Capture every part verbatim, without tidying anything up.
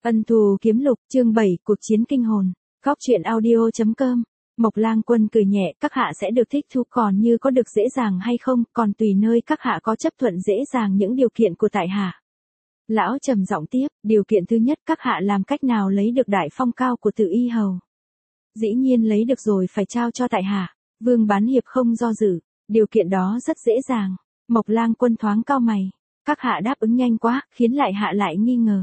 Ân thù kiếm lục, chương bảy, cuộc chiến kinh hồn. Góc truyện audio chấm com. Mộc Lang Quân cười nhẹ, các hạ sẽ được thích thú, còn như có được dễ dàng hay không, còn tùy nơi các hạ có chấp thuận dễ dàng những điều kiện của tại hạ. Lão trầm giọng tiếp, điều kiện thứ nhất, các hạ làm cách nào lấy được đại phong cao của Tự Y hầu? Dĩ nhiên lấy được rồi phải trao cho tại hạ. Vương Bán Hiệp không do dự, điều kiện đó rất dễ dàng. Mộc Lang Quân thoáng cau mày, các hạ đáp ứng nhanh quá, khiến lại hạ lại nghi ngờ.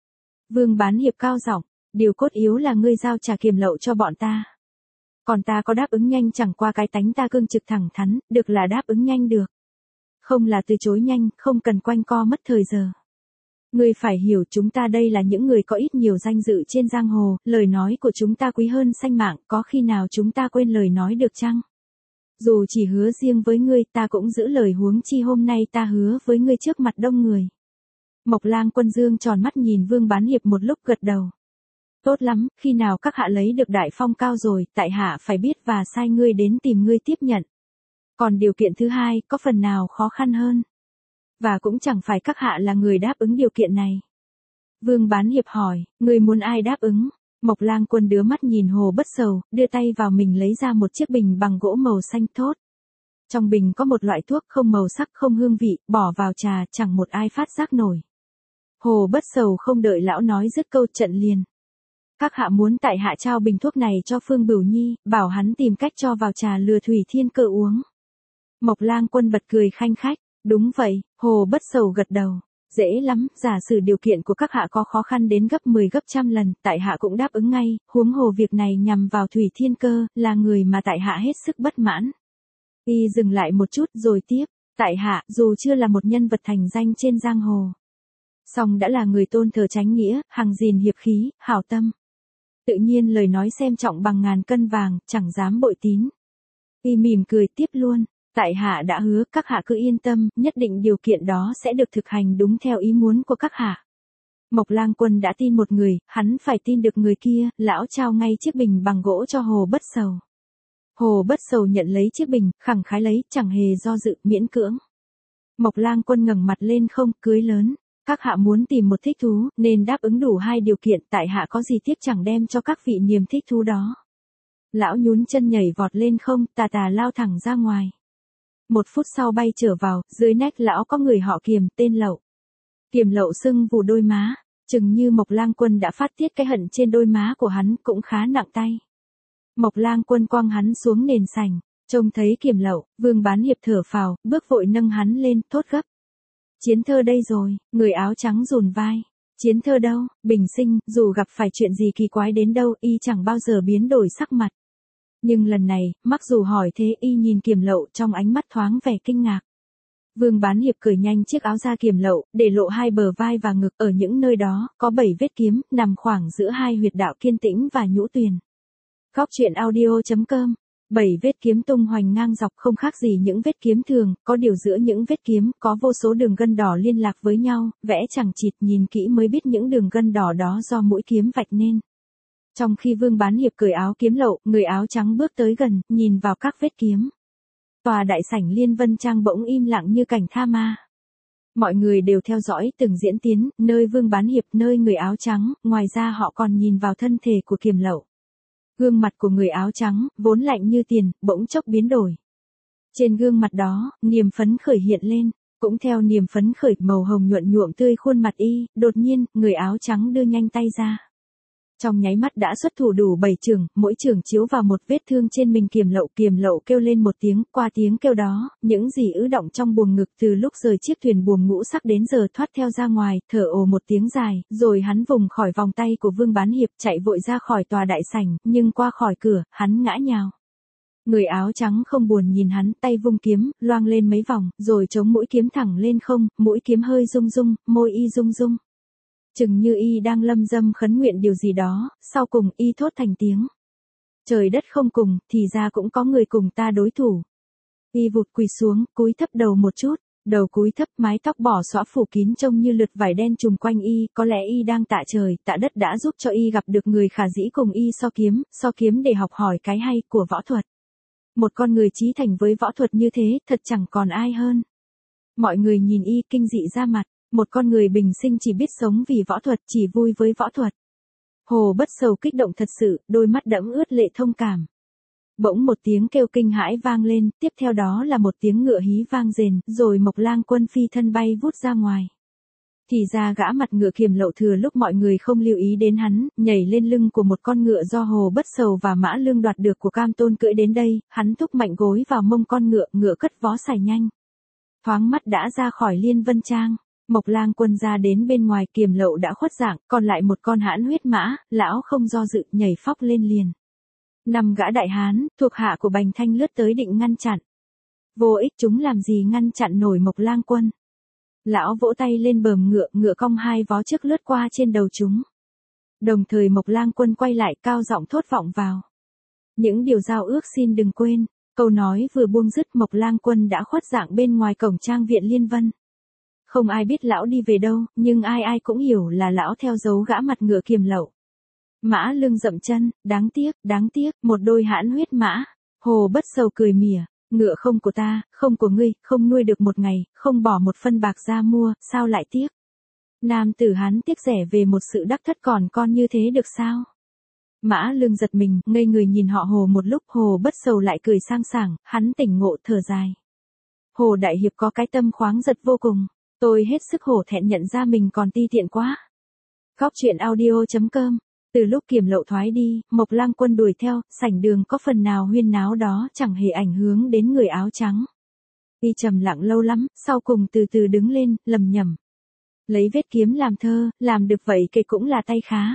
Vương Bán Hiệp cao giọng, điều cốt yếu là ngươi giao trà Kiềm Lậu cho bọn ta. Còn ta có đáp ứng nhanh chẳng qua cái tánh ta cương trực thẳng thắn, được là đáp ứng nhanh được. Không là từ chối nhanh, không cần quanh co mất thời giờ. Ngươi phải hiểu chúng ta đây là những người có ít nhiều danh dự trên giang hồ, lời nói của chúng ta quý hơn sanh mạng, có khi nào chúng ta quên lời nói được chăng? Dù chỉ hứa riêng với ngươi ta cũng giữ lời, huống chi hôm nay ta hứa với ngươi trước mặt đông người. Mộc Lang Quân dương tròn mắt nhìn Vương Bán Hiệp một lúc gật đầu. Tốt lắm, khi nào các hạ lấy được đại phong cao rồi, tại hạ phải biết và sai ngươi đến tìm ngươi tiếp nhận. Còn điều kiện thứ hai, có phần nào khó khăn hơn? Và cũng chẳng phải các hạ là người đáp ứng điều kiện này. Vương Bán Hiệp hỏi, ngươi muốn ai đáp ứng? Mộc Lang Quân đưa mắt nhìn Hồ Bất Sầu, đưa tay vào mình lấy ra một chiếc bình bằng gỗ màu xanh thốt. Trong bình có một loại thuốc không màu sắc không hương vị, bỏ vào trà chẳng một ai phát giác nổi. Hồ Bất Sầu không đợi lão nói dứt câu trận liền. Các hạ muốn tại hạ trao bình thuốc này cho Phương Bửu Nhi, bảo hắn tìm cách cho vào trà lừa Thủy Thiên Cơ uống. Mộc Lang Quân bật cười khanh khách, đúng vậy, Hồ Bất Sầu gật đầu. Dễ lắm, giả sử điều kiện của các hạ có khó khăn đến gấp mười gấp trăm lần, tại hạ cũng đáp ứng ngay, huống hồ việc này nhằm vào Thủy Thiên Cơ, là người mà tại hạ hết sức bất mãn. Y dừng lại một chút rồi tiếp, tại hạ, dù chưa là một nhân vật thành danh trên giang hồ, song đã là người tôn thờ chánh nghĩa, hằng gìn hiệp khí, hảo tâm. Tự nhiên lời nói xem trọng bằng ngàn cân vàng, chẳng dám bội tín. Y mỉm cười tiếp luôn. Tại hạ đã hứa, các hạ cứ yên tâm, nhất định điều kiện đó sẽ được thực hành đúng theo ý muốn của các hạ. Mộc Lang Quân đã tin một người, hắn phải tin được người kia, lão trao ngay chiếc bình bằng gỗ cho Hồ Bất Sầu. Hồ Bất Sầu nhận lấy chiếc bình, khẳng khái lấy, chẳng hề do dự, miễn cưỡng. Mộc Lang Quân ngẩng mặt lên không, cưới lớn. Các hạ muốn tìm một thích thú, nên đáp ứng đủ hai điều kiện, tại hạ có gì tiếc chẳng đem cho các vị niềm thích thú đó. Lão nhún chân nhảy vọt lên không, tà tà lao thẳng ra ngoài. Một phút sau bay trở vào, dưới nách lão có người họ Kiềm, tên Lậu. Kiềm Lậu sưng vù đôi má, chừng như Mộc Lang Quân đã phát tiết cái hận trên đôi má của hắn, cũng khá nặng tay. Mộc Lang Quân quăng hắn xuống nền sành, trông thấy Kiềm Lậu, Vương Bán Hiệp thở phào, bước vội nâng hắn lên, thốt gấp. Chiến Thơ đây rồi, người áo trắng rùn vai. Chiến Thơ đâu, bình sinh, dù gặp phải chuyện gì kỳ quái đến đâu, y chẳng bao giờ biến đổi sắc mặt. Nhưng lần này, mặc dù hỏi thế y nhìn Kiềm Lậu trong ánh mắt thoáng vẻ kinh ngạc. Vương Bán Hiệp cởi nhanh chiếc áo da Kiềm Lậu, để lộ hai bờ vai và ngực, ở những nơi đó, có bảy vết kiếm, nằm khoảng giữa hai huyệt đạo Kiên Tĩnh và Nhũ Tuyền. Góc truyện audio chấm com. Bảy vết kiếm tung hoành ngang dọc không khác gì những vết kiếm thường, có điều giữa những vết kiếm, có vô số đường gân đỏ liên lạc với nhau, vẽ chẳng chịt, nhìn kỹ mới biết những đường gân đỏ đó do mũi kiếm vạch nên. Trong khi Vương Bán Hiệp cởi áo Kiếm Lậu, người áo trắng bước tới gần, nhìn vào các vết kiếm. Tòa đại sảnh Liên Vân Trang bỗng im lặng như cảnh tha ma. Mọi người đều theo dõi từng diễn tiến, nơi Vương Bán Hiệp, nơi người áo trắng, ngoài ra họ còn nhìn vào thân thể của Kiềm Lậu. Gương mặt của người áo trắng, vốn lạnh như tiền, bỗng chốc biến đổi. Trên gương mặt đó, niềm phấn khởi hiện lên, cũng theo niềm phấn khởi, màu hồng nhuận nhuộm tươi khuôn mặt y, đột nhiên, người áo trắng đưa nhanh tay ra. Trong nháy mắt đã xuất thủ đủ bảy chưởng, mỗi chưởng chiếu vào một vết thương trên mình Kiềm Lậu. Kiềm Lậu kêu lên một tiếng, qua tiếng kêu đó, những gì ứ động trong buồng ngực từ lúc rời chiếc thuyền buồm ngũ sắc đến giờ thoát theo ra ngoài, thở ồ một tiếng dài, rồi hắn vùng khỏi vòng tay của Vương Bán Hiệp, chạy vội ra khỏi tòa đại sảnh, nhưng qua khỏi cửa, hắn ngã nhào. Người áo trắng không buồn nhìn hắn, tay vung kiếm, loang lên mấy vòng, rồi chống mũi kiếm thẳng lên không, mũi kiếm hơi rung rung, môi y rung rung. Chừng như y đang lâm dâm khấn nguyện điều gì đó, sau cùng y thốt thành tiếng. Trời đất không cùng, thì ra cũng có người cùng ta đối thủ. Y vụt quỳ xuống, cúi thấp đầu một chút, đầu cúi thấp, mái tóc bỏ xõa phủ kín trông như lượt vải đen trùm quanh y, có lẽ y đang tạ trời, tạ đất đã giúp cho y gặp được người khả dĩ cùng y so kiếm, so kiếm để học hỏi cái hay của võ thuật. Một con người chí thành với võ thuật như thế, thật chẳng còn ai hơn. Mọi người nhìn y kinh dị ra mặt. Một con người bình sinh chỉ biết sống vì võ thuật, chỉ vui với võ thuật. Hồ Bất Sầu kích động thật sự, đôi mắt đẫm ướt lệ thông cảm. Bỗng một tiếng kêu kinh hãi vang lên, tiếp theo đó là một tiếng ngựa hí vang rền, rồi Mộc Lang Quân phi thân bay vút ra ngoài. Thì ra gã mặt ngựa Kiềm Lậu thừa lúc mọi người không lưu ý đến hắn, nhảy lên lưng của một con ngựa do Hồ Bất Sầu và Mã Lương đoạt được của Cam Tôn cưỡi đến đây, hắn thúc mạnh gối vào mông con ngựa, ngựa cất vó xài nhanh. Thoáng mắt đã ra khỏi Liên Vân Trang. Mộc Lang Quân ra đến bên ngoài, Kiềm Lậu đã khuất dạng, còn lại một con hãn huyết mã, lão không do dự, nhảy phóc lên liền. Năm gã đại hán, thuộc hạ của Bành Thanh lướt tới định ngăn chặn. Vô ích, chúng làm gì ngăn chặn nổi Mộc Lang Quân. Lão vỗ tay lên bờm ngựa, ngựa cong hai vó trước lướt qua trên đầu chúng. Đồng thời Mộc Lang Quân quay lại cao giọng thốt vọng vào. Những điều giao ước xin đừng quên. Câu nói vừa buông dứt, Mộc Lang Quân đã khuất dạng bên ngoài cổng trang viện Liên Vân. Không ai biết lão đi về đâu, nhưng ai ai cũng hiểu là lão theo dấu gã mặt ngựa Kiềm Lậu. Mã Lương dậm chân, đáng tiếc, đáng tiếc, một đôi hãn huyết mã. Hồ Bất Sầu cười mỉa, ngựa không của ta, không của ngươi, không nuôi được một ngày, không bỏ một phân bạc ra mua, sao lại tiếc. Nam tử hán tiếc rẻ về một sự đắc thất còn con như thế được sao? Mã Lương giật mình, ngây người nhìn họ Hồ một lúc, Hồ Bất Sầu lại cười sang sảng, hắn tỉnh ngộ thở dài. Hồ Đại Hiệp có cái tâm khoáng giật vô cùng, tôi hết sức hổ thẹn nhận ra mình còn ti tiện quá. Góc truyện audio chấm com. Từ lúc Kiềm Lậu thoái đi, Mộc Lang Quân đuổi theo, sảnh đường có phần nào huyên náo đó chẳng hề ảnh hưởng đến người áo trắng. Y trầm lặng lâu lắm, sau cùng từ từ đứng lên, lầm nhầm. Lấy vết kiếm làm thơ, làm được vậy kể cũng là tay khá.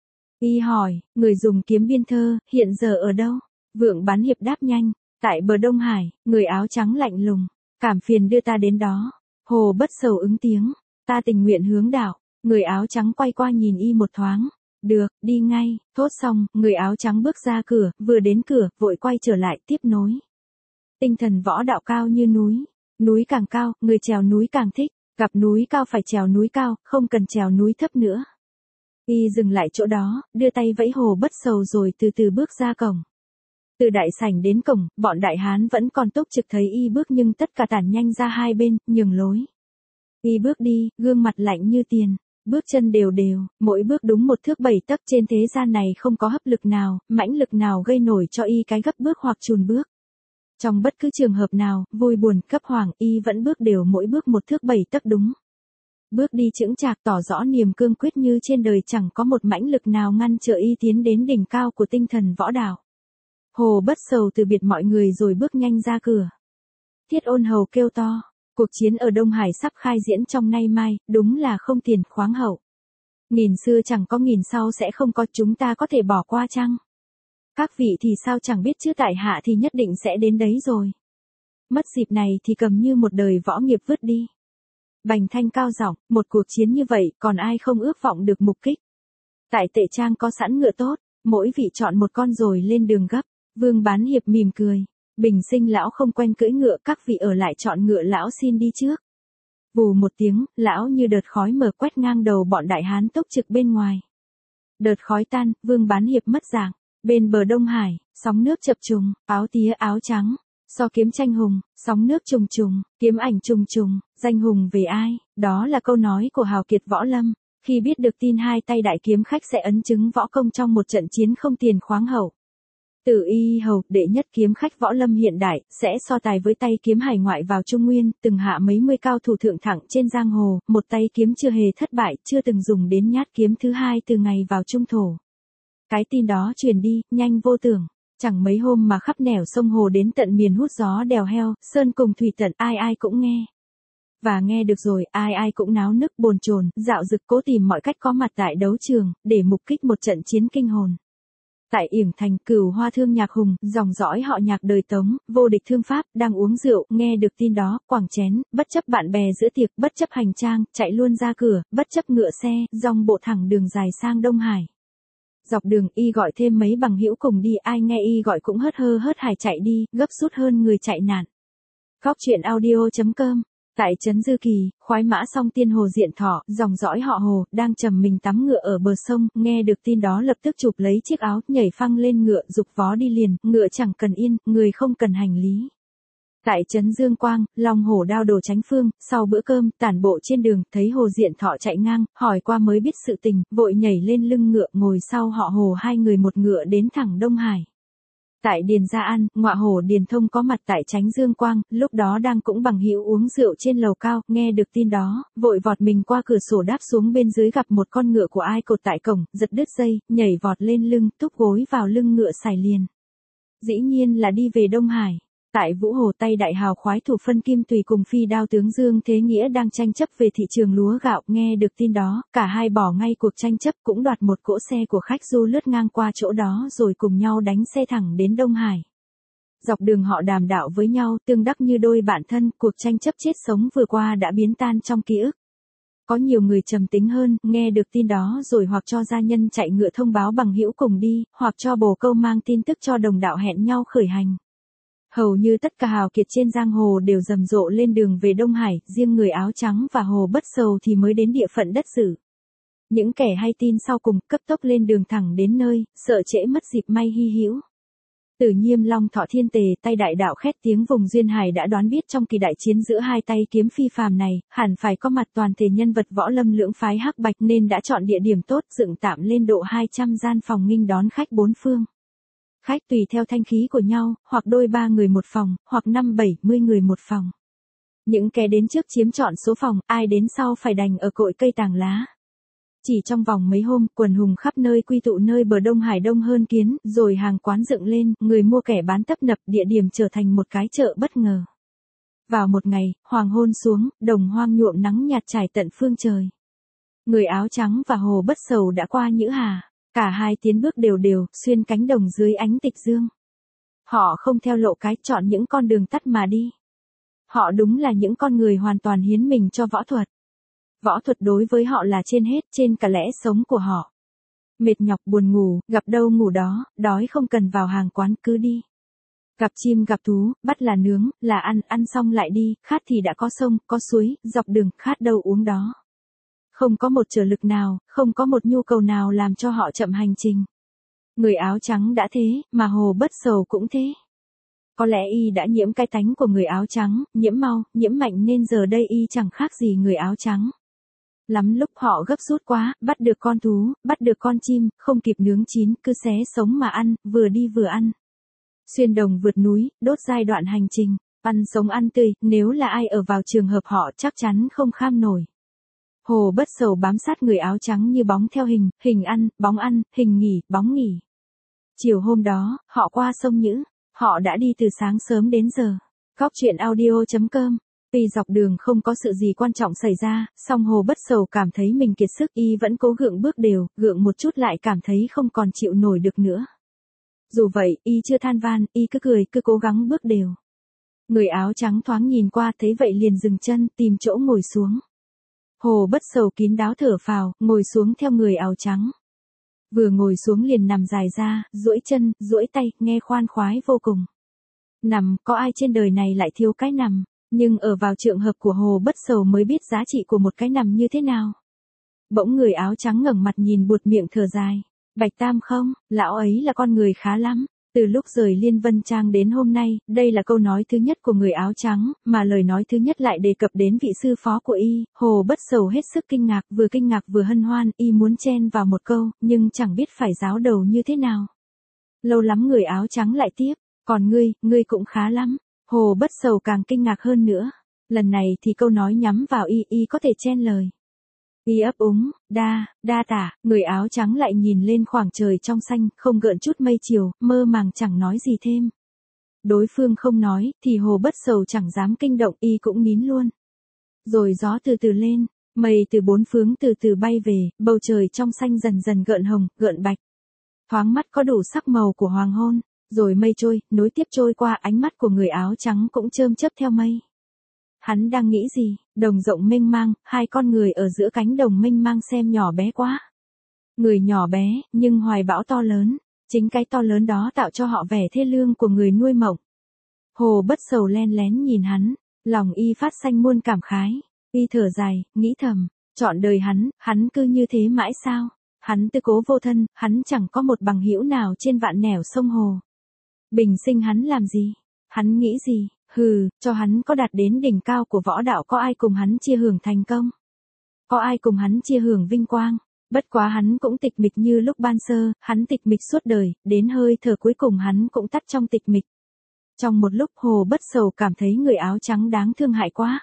Y hỏi, người dùng kiếm biên thơ, hiện giờ ở đâu? Vượng Bán Hiệp đáp nhanh, tại bờ Đông Hải. Người áo trắng lạnh lùng, cảm phiền đưa ta đến đó. Hồ Bất Sầu ứng tiếng, ta tình nguyện hướng đạo. Người áo trắng quay qua nhìn Y một thoáng. Được, đi ngay. Thốt xong, người áo trắng bước ra cửa, vừa đến cửa, vội quay trở lại tiếp nối. Tinh thần võ đạo cao như núi. Núi càng cao, người trèo núi càng thích. Gặp núi cao phải trèo núi cao, không cần trèo núi thấp nữa. Y dừng lại chỗ đó, đưa tay vẫy Hồ Bất Sầu rồi từ từ bước ra cổng. Từ đại sảnh đến cổng, bọn đại hán vẫn còn túc trực thấy Y bước nhưng tất cả tản nhanh ra hai bên, nhường lối. Y bước đi, gương mặt lạnh như tiền. Bước chân đều đều, mỗi bước đúng một thước bảy tấc, trên thế gian này không có hấp lực nào, mãnh lực nào gây nổi cho Y cái gấp bước hoặc chùn bước. Trong bất cứ trường hợp nào, vui buồn, cấp hoàng, Y vẫn bước đều mỗi bước một thước bảy tấc đúng. Bước đi chững chạc tỏ rõ niềm cương quyết như trên đời chẳng có một mãnh lực nào ngăn trở Y tiến đến đỉnh cao của tinh thần võ đạo. Hồ Bất Sầu từ biệt mọi người rồi bước nhanh ra cửa. Thiết Ôn Hầu kêu to. Cuộc chiến ở Đông Hải sắp khai diễn trong nay mai, đúng là không tiền khoáng hậu. Nghìn xưa chẳng có nghìn sau sẽ không có, chúng ta có thể bỏ qua chăng? Các vị thì sao chẳng biết chứ tại hạ thì nhất định sẽ đến đấy rồi. Mất dịp này thì cầm như một đời võ nghiệp vứt đi. Bành Thanh cao giọng, một cuộc chiến như vậy còn ai không ước vọng được mục kích. Tại Tệ Trang có sẵn ngựa tốt, mỗi vị chọn một con rồi lên đường gấp. Vương Bán Hiệp mỉm cười. Bình sinh lão không quen cưỡi ngựa, các vị ở lại chọn ngựa, lão xin đi trước. Vù một tiếng, lão như đợt khói mờ quét ngang đầu bọn đại hán túc trực bên ngoài. Đợt khói tan, Vương Bán Hiệp mất dạng. Bên bờ Đông Hải, sóng nước chập trùng, áo tía áo trắng. So kiếm tranh hùng, sóng nước trùng trùng, kiếm ảnh trùng trùng, danh hùng về ai? Đó là câu nói của hào kiệt võ lâm. Khi biết được tin hai tay đại kiếm khách sẽ ấn chứng võ công trong một trận chiến không tiền khoáng hậu. Từ Y Hầu, đệ nhất kiếm khách võ lâm hiện đại, sẽ so tài với tay kiếm hải ngoại vào Trung Nguyên, từng hạ mấy mươi cao thủ thượng thẳng trên giang hồ, một tay kiếm chưa hề thất bại, chưa từng dùng đến nhát kiếm thứ hai từ ngày vào Trung Thổ. Cái tin đó truyền đi, nhanh vô tưởng, chẳng mấy hôm mà khắp nẻo sông hồ đến tận miền hút gió đèo heo, sơn cùng thủy tận, ai ai cũng nghe. Và nghe được rồi, ai ai cũng náo nức bồn chồn, dạo dực cố tìm mọi cách có mặt tại đấu trường, để mục kích một trận chiến kinh hồn. Tại Yểng Thành, Cửu Hoa Thương Nhạc Hùng, dòng dõi họ Nhạc đời Tống, vô địch thương pháp, đang uống rượu, nghe được tin đó, quẳng chén, bất chấp bạn bè giữa tiệc, bất chấp hành trang, chạy luôn ra cửa, bất chấp ngựa xe, dòng bộ thẳng đường dài sang Đông Hải. Dọc đường Y gọi thêm mấy bằng hữu cùng đi, ai nghe Y gọi cũng hớt hơ hớt hải chạy đi, gấp rút hơn người chạy nạn. Góc truyện audio chấm com. Tại trấn Dư Kỳ, khoái mã song tiên Hồ Diện Thọ, dòng dõi họ Hồ, đang trầm mình tắm ngựa ở bờ sông, nghe được tin đó lập tức chụp lấy chiếc áo, nhảy phăng lên ngựa, dục vó đi liền, ngựa chẳng cần yên, người không cần hành lý. Tại trấn Dương Quang, Long Hổ đao đồ tránh phương, sau bữa cơm, tản bộ trên đường, thấy Hồ Diện Thọ chạy ngang, hỏi qua mới biết sự tình, vội nhảy lên lưng ngựa, ngồi sau họ Hồ hai người một ngựa đến thẳng Đông Hải. Tại Điền Gia An, ngọa hổ Điền Thông có mặt tại tránh Dương Quang, lúc đó đang cũng bằng hữu uống rượu trên lầu cao, nghe được tin đó, vội vọt mình qua cửa sổ đáp xuống bên dưới gặp một con ngựa của ai cột tại cổng, giật đứt dây, nhảy vọt lên lưng, túc gối vào lưng ngựa xài liền. Dĩ nhiên là đi về Đông Hải. Tại Vũ Hồ tay đại hào khoái thủ phân Kim Tùy cùng phi đao tướng Dương Thế Nghĩa đang tranh chấp về thị trường lúa gạo, nghe được tin đó, cả hai bỏ ngay cuộc tranh chấp cũng đoạt một cỗ xe của khách du lướt ngang qua chỗ đó rồi cùng nhau đánh xe thẳng đến Đông Hải. Dọc đường họ đàm đạo với nhau, tương đắc như đôi bạn thân, cuộc tranh chấp chết sống vừa qua đã biến tan trong ký ức. Có nhiều người trầm tính hơn, nghe được tin đó rồi hoặc cho gia nhân chạy ngựa thông báo bằng hữu cùng đi, hoặc cho bồ câu mang tin tức cho đồng đạo hẹn nhau khởi hành. Hầu như tất cả hào kiệt trên giang hồ đều rầm rộ lên đường về Đông Hải, riêng người áo trắng và Hồ Bất Sầu thì mới đến địa phận đất Sử. Những kẻ hay tin sau cùng cấp tốc lên đường thẳng đến nơi, sợ trễ mất dịp may hy hữu. Tử Nhiêm Long Thọ Thiên Tề tay đại đạo khét tiếng vùng duyên hải đã đoán biết trong kỳ đại chiến giữa hai tay kiếm phi phàm này, hẳn phải có mặt toàn thể nhân vật võ lâm lưỡng phái hắc bạch nên đã chọn địa điểm tốt dựng tạm lên độ hai trăm gian phòng nghinh đón khách bốn phương. Khách tùy theo thanh khí của nhau, hoặc đôi ba người một phòng, hoặc năm bảy mươi người một phòng. Những kẻ đến trước chiếm trọn số phòng, ai đến sau phải đành ở cội cây tàng lá. Chỉ trong vòng mấy hôm, quần hùng khắp nơi quy tụ nơi bờ Đông Hải đông hơn kiến, rồi hàng quán dựng lên, người mua kẻ bán tấp nập, địa điểm trở thành một cái chợ bất ngờ. Vào một ngày, hoàng hôn xuống, đồng hoang nhuộm nắng nhạt trải tận phương trời. Người áo trắng và Hồ Bất Sầu đã qua Nhữ Hà. Cả hai tiến bước đều đều, xuyên cánh đồng dưới ánh tịch dương. Họ không theo lộ cái, chọn những con đường tắt mà đi. Họ đúng là những con người hoàn toàn hiến mình cho võ thuật. Võ thuật đối với họ là trên hết, trên cả lẽ sống của họ. Mệt nhọc buồn ngủ, gặp đâu ngủ đó, đói không cần vào hàng quán cứ đi. Gặp chim gặp thú, bắt là nướng, là ăn, ăn xong lại đi, khát thì đã có sông, có suối, dọc đường, khát đâu uống đó. Không có một trở lực nào, không có một nhu cầu nào làm cho họ chậm hành trình. Người áo trắng đã thế, mà Hồ Bất Sầu cũng thế. Có lẽ y đã nhiễm cái tánh của người áo trắng, nhiễm mau, nhiễm mạnh nên giờ đây y chẳng khác gì người áo trắng. Lắm lúc họ gấp rút quá, bắt được con thú, bắt được con chim, không kịp nướng chín, cứ xé sống mà ăn, vừa đi vừa ăn. Xuyên đồng vượt núi, đốt giai đoạn hành trình, ăn sống ăn tươi, nếu là ai ở vào trường hợp họ chắc chắn không kham nổi. Hồ Bất Sầu bám sát người áo trắng như bóng theo hình, hình ăn, bóng ăn, hình nghỉ, bóng nghỉ. Chiều hôm đó, họ qua sông Nhữ, họ đã đi từ sáng sớm đến giờ. Góc truyện audio chấm com. Vì dọc đường không có sự gì quan trọng xảy ra, song Hồ Bất Sầu cảm thấy mình kiệt sức, y vẫn cố gượng bước đều, gượng một chút lại cảm thấy không còn chịu nổi được nữa. Dù vậy, y chưa than van, y cứ cười, cứ cố gắng bước đều. Người áo trắng thoáng nhìn qua thấy vậy liền dừng chân, tìm chỗ ngồi xuống. Hồ Bất Sầu kín đáo thở phào, ngồi xuống theo người áo trắng. Vừa ngồi xuống liền nằm dài ra, duỗi chân, duỗi tay, nghe khoan khoái vô cùng. Nằm, có ai trên đời này lại thiếu cái nằm, nhưng ở vào trường hợp của Hồ Bất Sầu mới biết giá trị của một cái nằm như thế nào. Bỗng người áo trắng ngẩng mặt nhìn buột miệng thở dài. Bạch Tam không, lão ấy là con người khá lắm. Từ lúc rời Liên Vân Trang đến hôm nay, đây là câu nói thứ nhất của người áo trắng, mà lời nói thứ nhất lại đề cập đến vị sư phó của y. Hồ Bất Sầu hết sức kinh ngạc, vừa kinh ngạc vừa hân hoan, y muốn chen vào một câu, nhưng chẳng biết phải giáo đầu như thế nào. Lâu lắm người áo trắng lại tiếp, còn ngươi, ngươi cũng khá lắm. Hồ Bất Sầu càng kinh ngạc hơn nữa. Lần này thì câu nói nhắm vào y, y có thể chen lời. Y ấp úng, đa, đa tả, người áo trắng lại nhìn lên khoảng trời trong xanh, không gợn chút mây chiều, mơ màng chẳng nói gì thêm. Đối phương không nói, thì Hồ Bất Sầu chẳng dám kinh động, y cũng nín luôn. Rồi gió từ từ lên, mây từ bốn phương từ từ bay về, bầu trời trong xanh dần dần gợn hồng, gợn bạch. Thoáng mắt có đủ sắc màu của hoàng hôn, rồi mây trôi, nối tiếp trôi qua, ánh mắt của người áo trắng cũng chớm chớp theo mây. Hắn đang nghĩ gì? Đồng rộng mênh mang, hai con người ở giữa cánh đồng mênh mang xem nhỏ bé quá. Người nhỏ bé, nhưng hoài bão to lớn, chính cái to lớn đó tạo cho họ vẻ thê lương của người nuôi mộng. Hồ Bất Sầu len lén nhìn hắn, lòng y phát sanh muôn cảm khái, y thở dài, nghĩ thầm, chọn đời hắn, hắn cứ như thế mãi sao? Hắn tư cố vô thân, hắn chẳng có một bằng hữu nào trên vạn nẻo sông hồ. Bình sinh hắn làm gì? Hắn nghĩ gì? Hừ, cho hắn có đạt đến đỉnh cao của võ đạo có ai cùng hắn chia hưởng thành công? Có ai cùng hắn chia hưởng vinh quang? Bất quá hắn cũng tịch mịch như lúc ban sơ, hắn tịch mịch suốt đời, đến hơi thở cuối cùng hắn cũng tắt trong tịch mịch. Trong một lúc Hồ Bất Sầu cảm thấy người áo trắng đáng thương hại quá.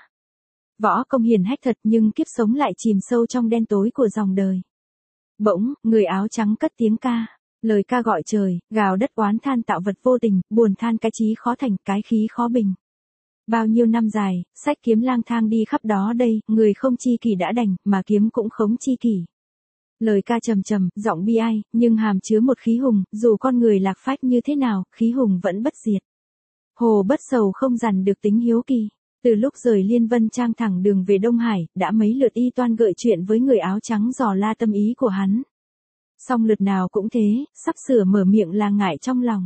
Võ công hiển hách thật nhưng kiếp sống lại chìm sâu trong đen tối của dòng đời. Bỗng, người áo trắng cất tiếng ca. Lời ca gọi trời, gào đất oán than tạo vật vô tình, buồn than cái chí khó thành, cái khí khó bình. Bao nhiêu năm dài, sách kiếm lang thang đi khắp đó đây, người không chi kỷ đã đành, mà kiếm cũng không chi kỷ. Lời ca trầm trầm, giọng bi ai, nhưng hàm chứa một khí hùng, dù con người lạc phách như thế nào, khí hùng vẫn bất diệt. Hồ Bất Sầu không dằn được tính hiếu kỳ. Từ lúc rời Liên Vân Trang thẳng đường về Đông Hải, đã mấy lượt y toan gợi chuyện với người áo trắng dò la tâm ý của hắn. Song lượt nào cũng thế, sắp sửa mở miệng là ngại trong lòng.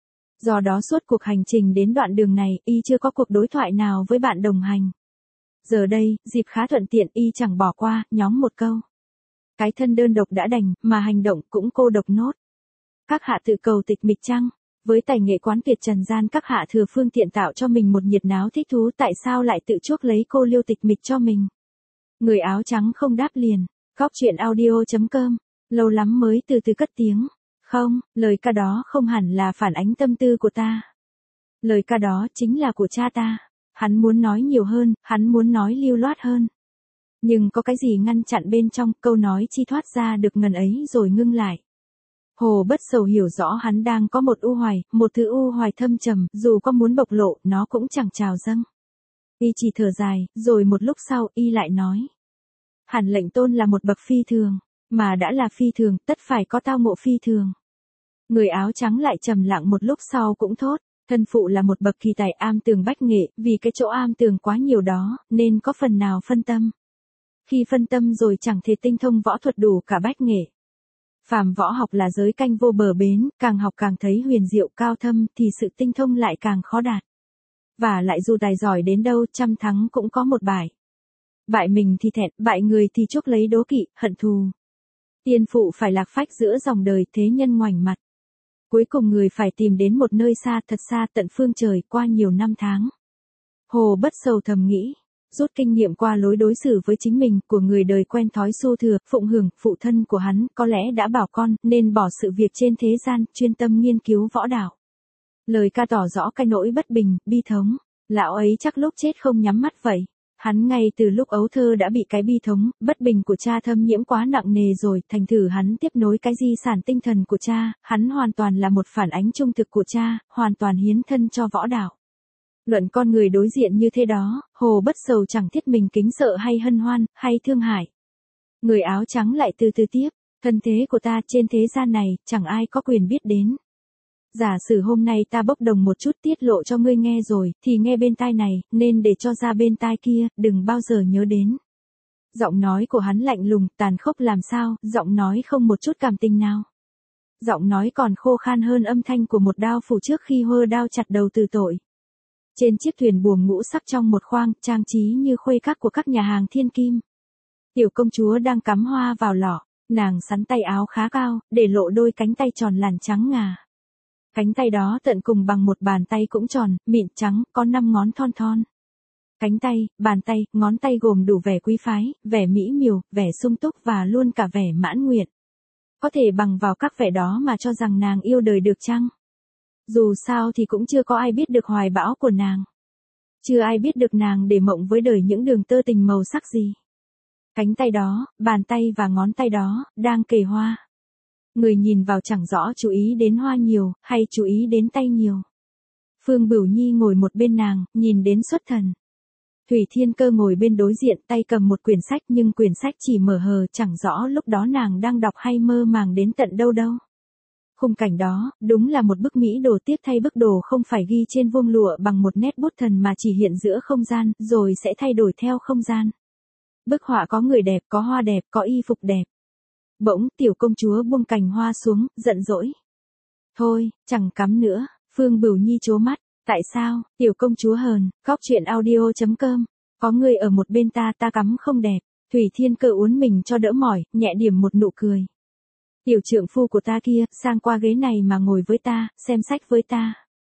Do đó suốt cuộc hành trình đến đoạn đường này, y chưa có cuộc đối thoại nào với bạn đồng hành. Giờ đây, dịp khá thuận tiện, y chẳng bỏ qua, nhóm một câu. Cái thân đơn độc đã đành, mà hành động cũng cô độc nốt. Các hạ tự cầu tịch mịch chăng? Với tài nghệ quán tuyệt trần gian các hạ thừa phương tiện tạo cho mình một nhiệt náo thích thú, tại sao lại tự chuốc lấy cô liêu tịch mịch cho mình? Người áo trắng không đáp liền. Góc truyện audio chấm com. Lâu lắm mới từ từ cất tiếng. Không, lời ca đó không hẳn là phản ánh tâm tư của ta. Lời ca đó chính là của cha ta. Hắn muốn nói nhiều hơn, hắn muốn nói lưu loát hơn. Nhưng có cái gì ngăn chặn bên trong, câu nói chi thoát ra được ngần ấy rồi ngưng lại. Hồ Bất Sầu hiểu rõ hắn đang có một u hoài, một thứ u hoài thâm trầm, dù có muốn bộc lộ, nó cũng chẳng trào dâng. Y chỉ thở dài, rồi một lúc sau, y lại nói. Hàn Lệnh Tôn là một bậc phi thường, mà đã là phi thường, tất phải có tao ngộ phi thường. Người áo trắng lại trầm lặng một lúc sau cũng thốt, thân phụ là một bậc kỳ tài am tường bách nghệ, vì cái chỗ am tường quá nhiều đó, nên có phần nào phân tâm. Khi phân tâm rồi chẳng thể tinh thông võ thuật đủ cả bách nghệ. Phàm võ học là giới canh vô bờ bến, càng học càng thấy huyền diệu cao thâm thì sự tinh thông lại càng khó đạt. Và lại dù tài giỏi đến đâu trăm thắng cũng có một bại. Bại mình thì thẹn, bại người thì chuốc lấy đố kỵ, hận thù. Tiên phụ phải lạc phách giữa dòng đời thế nhân ngoảnh mặt. Cuối cùng người phải tìm đến một nơi xa thật xa tận phương trời qua nhiều năm tháng. Hồ Bất Sầu thầm nghĩ. Rút kinh nghiệm qua lối đối xử với chính mình của người đời quen thói xô thừa, phụng hưởng, phụ thân của hắn có lẽ đã bảo con nên bỏ sự việc trên thế gian, chuyên tâm nghiên cứu võ đạo. Lời ca tỏ rõ cái nỗi bất bình, bi thống. Lão ấy chắc lúc chết không nhắm mắt vậy. Hắn ngay từ lúc ấu thơ đã bị cái bi thống, bất bình của cha thâm nhiễm quá nặng nề rồi, thành thử hắn tiếp nối cái di sản tinh thần của cha, hắn hoàn toàn là một phản ánh trung thực của cha, hoàn toàn hiến thân cho võ đạo. Luận con người đối diện như thế đó, Hồ Bất Sầu chẳng thiết mình kính sợ hay hân hoan, hay thương hại. Người áo trắng lại từ từ tiếp, thân thế của ta trên thế gian này, chẳng ai có quyền biết đến. Giả sử hôm nay ta bốc đồng một chút tiết lộ cho ngươi nghe rồi, thì nghe bên tai này, nên để cho ra bên tai kia, đừng bao giờ nhớ đến. Giọng nói của hắn lạnh lùng, tàn khốc làm sao, giọng nói không một chút cảm tình nào. Giọng nói còn khô khan hơn âm thanh của một đao phủ trước khi hơ đao chặt đầu từ tội. Trên chiếc thuyền buồm ngũ sắc trong một khoang, trang trí như khuê các của các nhà hàng thiên kim. Tiểu công chúa đang cắm hoa vào lọ, nàng sắn tay áo khá cao, để lộ đôi cánh tay tròn làn trắng ngà. Cánh tay đó tận cùng bằng một bàn tay cũng tròn, mịn trắng, có năm ngón thon thon. Cánh tay, bàn tay, ngón tay gồm đủ vẻ quý phái, vẻ mỹ miều, vẻ sung túc và luôn cả vẻ mãn nguyện. Có thể bằng vào các vẻ đó mà cho rằng nàng yêu đời được chăng? Dù sao thì cũng chưa có ai biết được hoài bão của nàng. Chưa ai biết được nàng để mộng với đời những đường tơ tình màu sắc gì. Cánh tay đó, bàn tay và ngón tay đó, đang kề hoa. Người nhìn vào chẳng rõ chú ý đến hoa nhiều, hay chú ý đến tay nhiều. Phương Bửu Nhi ngồi một bên nàng, nhìn đến xuất thần. Thủy Thiên Cơ ngồi bên đối diện, tay cầm một quyển sách nhưng quyển sách chỉ mở hờ, chẳng rõ lúc đó nàng đang đọc hay mơ màng đến tận đâu đâu. Khung cảnh đó, đúng là một bức mỹ đồ tiếp thay bức đồ không phải ghi trên vuông lụa bằng một nét bút thần mà chỉ hiện giữa không gian, rồi sẽ thay đổi theo không gian. Bức họa có người đẹp, có hoa đẹp, có y phục đẹp. Bỗng, tiểu công chúa buông cành hoa xuống, giận dỗi. Thôi, chẳng cắm nữa, Phương Bửu Nhi trố mắt. Tại sao, tiểu công chúa hờn, góc truyện audio chấm com. Có người ở một bên ta, ta cắm không đẹp. Thủy Thiên Cơ uốn mình cho đỡ mỏi, nhẹ điểm một nụ cười. Tiểu trượng phu của ta kia, sang qua ghế này mà ngồi với ta, xem sách với ta.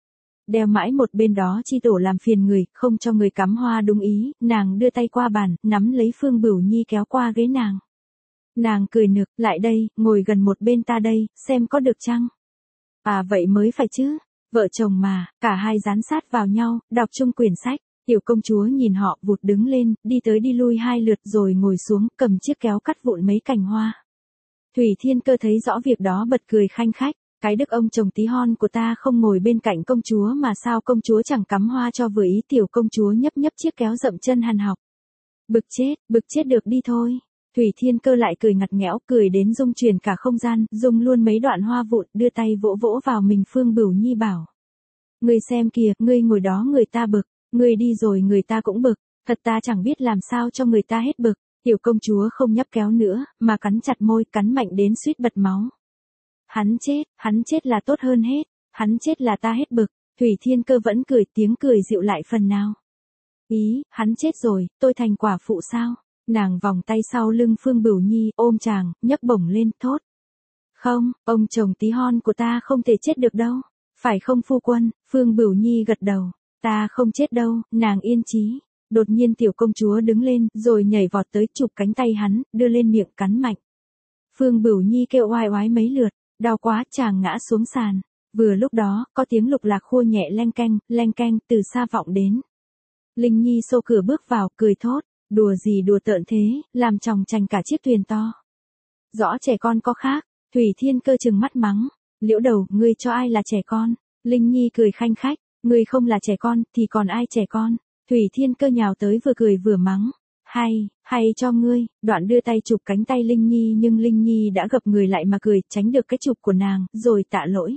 Đeo mãi một bên đó chi tổ làm phiền người, không cho người cắm hoa đúng ý, nàng đưa tay qua bàn, nắm lấy Phương Bửu Nhi kéo qua ghế nàng. Nàng cười nực, lại đây, ngồi gần một bên ta đây, xem có được chăng? À vậy mới phải chứ, vợ chồng mà, cả hai dán sát vào nhau, đọc chung quyển sách. Tiểu công chúa nhìn họ vụt đứng lên, đi tới đi lui hai lượt rồi ngồi xuống, cầm chiếc kéo cắt vụn mấy cành hoa. Thủy Thiên Cơ thấy rõ việc đó bật cười khanh khách, cái đức ông chồng tí hon của ta không ngồi bên cạnh công chúa mà sao công chúa chẳng cắm hoa cho vừa ý. Tiểu công chúa nhấp nhấp chiếc kéo dậm chân hằn học. Bực chết, bực chết được đi thôi. Thủy Thiên Cơ lại cười ngặt nghẽo, cười đến rung chuyển cả không gian, rung luôn mấy đoạn hoa vụn, đưa tay vỗ vỗ vào mình Phương Bửu Nhi bảo. Ngươi xem kìa, ngươi ngồi đó người ta bực. Ngươi đi rồi người ta cũng bực, thật ta chẳng biết làm sao cho người ta hết bực. Tiểu công chúa không nhấp kéo nữa, mà cắn chặt môi, cắn mạnh đến suýt bật máu. Hắn chết, hắn chết là tốt hơn hết, hắn chết là ta hết bực. Thủy Thiên Cơ vẫn cười, tiếng cười dịu lại phần nào. Ý, hắn chết rồi, tôi thành quả phụ sao? Nàng vòng tay sau lưng Phương Bửu Nhi, ôm chàng, nhấc bổng lên, thốt. Không, ông chồng tí hon của ta không thể chết được đâu. Phải không phu quân? Phương Bửu Nhi gật đầu. Ta không chết đâu, nàng yên chí. Đột nhiên tiểu công chúa đứng lên, rồi nhảy vọt tới chụp cánh tay hắn, đưa lên miệng cắn mạnh. Phương Bửu Nhi kêu oai oái mấy lượt, đau quá, chàng ngã xuống sàn. Vừa lúc đó, có tiếng lục lạc khua nhẹ leng keng, leng keng, từ xa vọng đến. Linh Nhi xô cửa bước vào, cười thốt, đùa gì đùa tợn thế, làm chòng chành cả chiếc thuyền to. Rõ trẻ con có khác, Thủy Thiên Cơ trừng mắt mắng, Liễu Đầu, ngươi cho ai là trẻ con? Linh Nhi cười khanh khách. Ngươi không là trẻ con, thì còn ai trẻ con? Thủy Thiên Cơ nhào tới vừa cười vừa mắng. Hay, hay cho ngươi, đoạn đưa tay chụp cánh tay Linh Nhi nhưng Linh Nhi đã gập người lại mà cười, tránh được cái chụp của nàng, rồi tạ lỗi.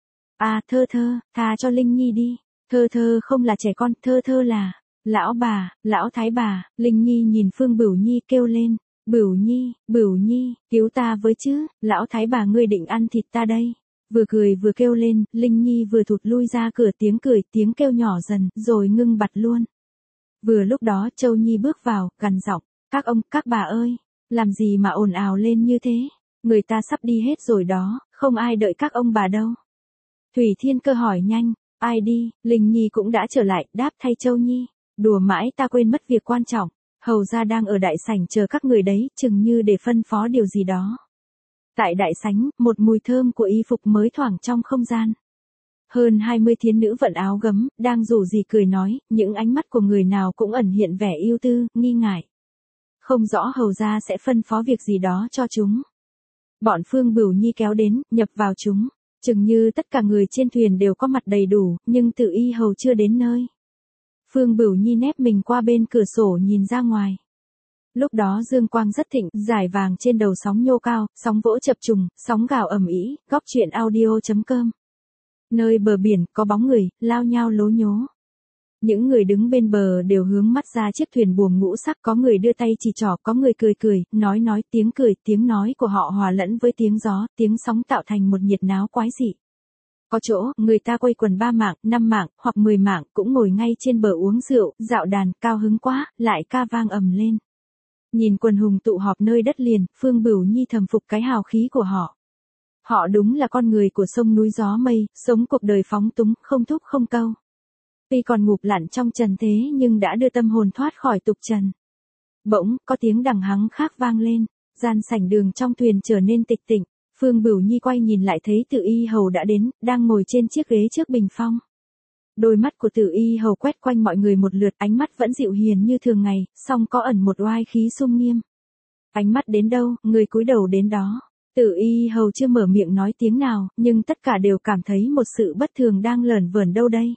À Thơ Thơ, tha cho Linh Nhi đi, Thơ Thơ không là trẻ con, Thơ Thơ là, lão bà, lão thái bà. Linh Nhi nhìn Phương Bửu Nhi kêu lên, Bửu Nhi, Bửu Nhi, cứu ta với chứ, lão thái bà ngươi định ăn thịt ta đây. Vừa cười vừa kêu lên, Linh Nhi vừa thụt lui ra cửa, tiếng cười, tiếng kêu nhỏ dần, rồi ngưng bặt luôn. Vừa lúc đó Châu Nhi bước vào, gằn giọng, các ông, các bà ơi, làm gì mà ồn ào lên như thế, người ta sắp đi hết rồi đó, không ai đợi các ông bà đâu. Thủy Thiên Cơ hỏi nhanh, ai đi? Linh Nhi cũng đã trở lại, đáp thay Châu Nhi, đùa mãi ta quên mất việc quan trọng, hầu gia đang ở đại sảnh chờ các người đấy, chừng như để phân phó điều gì đó. Tại đại sảnh, một mùi thơm của y phục mới thoảng trong không gian. Hơn hai mươi thiến nữ vận áo gấm, đang rủ rỉ cười nói, những ánh mắt của người nào cũng ẩn hiện vẻ yêu tư, nghi ngại. Không rõ hầu gia sẽ phân phó việc gì đó cho chúng. Bọn Phương Bửu Nhi kéo đến, nhập vào chúng. Chừng như tất cả người trên thuyền đều có mặt đầy đủ, nhưng Tự Y hầu chưa đến nơi. Phương Bửu Nhi nép mình qua bên cửa sổ nhìn ra ngoài. Lúc đó dương quang rất thịnh, dải vàng trên đầu sóng nhô cao, sóng vỗ chập trùng, sóng gào ầm ĩ. Góc truyện audio chấm com. Nơi bờ biển có bóng người lao nhao lố nhố. Những người đứng bên bờ đều hướng mắt ra chiếc thuyền buồm ngũ sắc, có người đưa tay chỉ trỏ, có người cười cười, nói nói, tiếng cười, tiếng nói của họ hòa lẫn với tiếng gió, tiếng sóng tạo thành một nhiệt náo quái dị. Có chỗ, người ta quây quần ba mạng, năm mạng, hoặc mười mạng, cũng ngồi ngay trên bờ uống rượu, dạo đàn, cao hứng quá, lại ca vang ầm lên. Nhìn quần hùng tụ họp nơi đất liền, Phương Bửu Nhi thầm phục cái hào khí của họ. Họ đúng là con người của sông núi gió mây, sống cuộc đời phóng túng, không thúc không câu. Tuy còn ngụp lặn trong trần thế nhưng đã đưa tâm hồn thoát khỏi tục trần. Bỗng, có tiếng đằng hắng khác vang lên, gian sảnh đường trong thuyền trở nên tịch tịnh. Phương Bửu Nhi quay nhìn lại thấy Tự Y hầu đã đến, đang ngồi trên chiếc ghế trước bình phong. Đôi mắt của Tự Y hầu quét quanh mọi người một lượt, ánh mắt vẫn dịu hiền như thường ngày, song có ẩn một oai khí sum nghiêm. Ánh mắt đến đâu, người cúi đầu đến đó. Tự Y hầu chưa mở miệng nói tiếng nào, nhưng tất cả đều cảm thấy một sự bất thường đang lởn vởn đâu đây.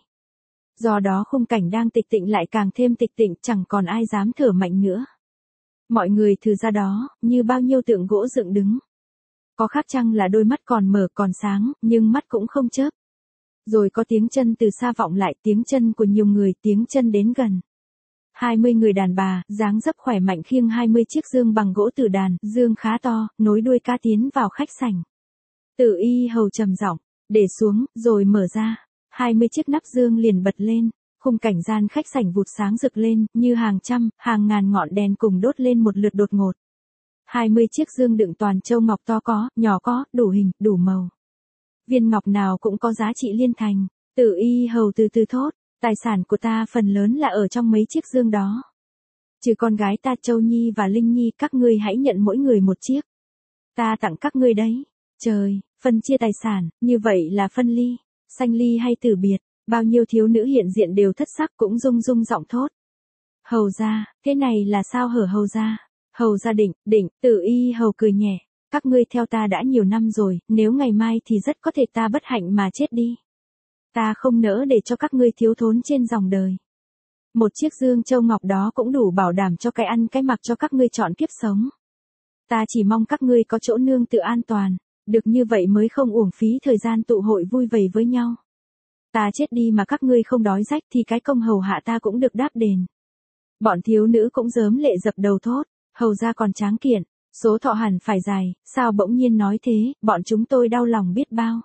Do đó khung cảnh đang tịch tịnh lại càng thêm tịch tịnh, chẳng còn ai dám thở mạnh nữa. Mọi người thừ ra đó, như bao nhiêu tượng gỗ dựng đứng. Có khác chăng là đôi mắt còn mở còn sáng, nhưng mắt cũng không chớp. Rồi có tiếng chân từ xa vọng lại, tiếng chân của nhiều người, tiếng chân đến gần. hai mươi người đàn bà, dáng dấp khỏe mạnh khiêng hai mươi chiếc dương bằng gỗ tử đàn, dương khá to, nối đuôi ca tiến vào khách sảnh. Tự Y hầu trầm giọng, để xuống, rồi mở ra. hai mươi chiếc nắp dương liền bật lên, khung cảnh gian khách sảnh vụt sáng rực lên, như hàng trăm, hàng ngàn ngọn đèn cùng đốt lên một lượt đột ngột. hai mươi chiếc dương đựng toàn châu ngọc to có, nhỏ có, đủ hình, đủ màu. Viên ngọc nào cũng có giá trị liên thành. Tử Y Hầu từ từ thốt, tài sản của ta phần lớn là ở trong mấy chiếc dương đó. Trừ con gái ta Châu Nhi và Linh Nhi, các ngươi hãy nhận mỗi người một chiếc. Ta tặng các ngươi đấy. Trời, phân chia tài sản, như vậy là phân ly, sanh ly hay tử biệt, bao nhiêu thiếu nữ hiện diện đều thất sắc cũng rung rung giọng thốt. Hầu gia, thế này là sao hở hầu gia? Hầu gia định, định, Tử Y Hầu cười nhẹ, các ngươi theo ta đã nhiều năm rồi, nếu ngày mai thì rất có thể ta bất hạnh mà chết đi. Ta không nỡ để cho các ngươi thiếu thốn trên dòng đời. Một chiếc dương châu ngọc đó cũng đủ bảo đảm cho cái ăn cái mặc cho các ngươi chọn kiếp sống. Ta chỉ mong các ngươi có chỗ nương tựa an toàn, được như vậy mới không uổng phí thời gian tụ hội vui vầy với nhau. Ta chết đi mà các ngươi không đói rách thì cái công hầu hạ ta cũng được đáp đền. Bọn thiếu nữ cũng rớm lệ dập đầu thốt, hầu gia còn tráng kiện, số thọ hẳn phải dài, sao bỗng nhiên nói thế, bọn chúng tôi đau lòng biết bao.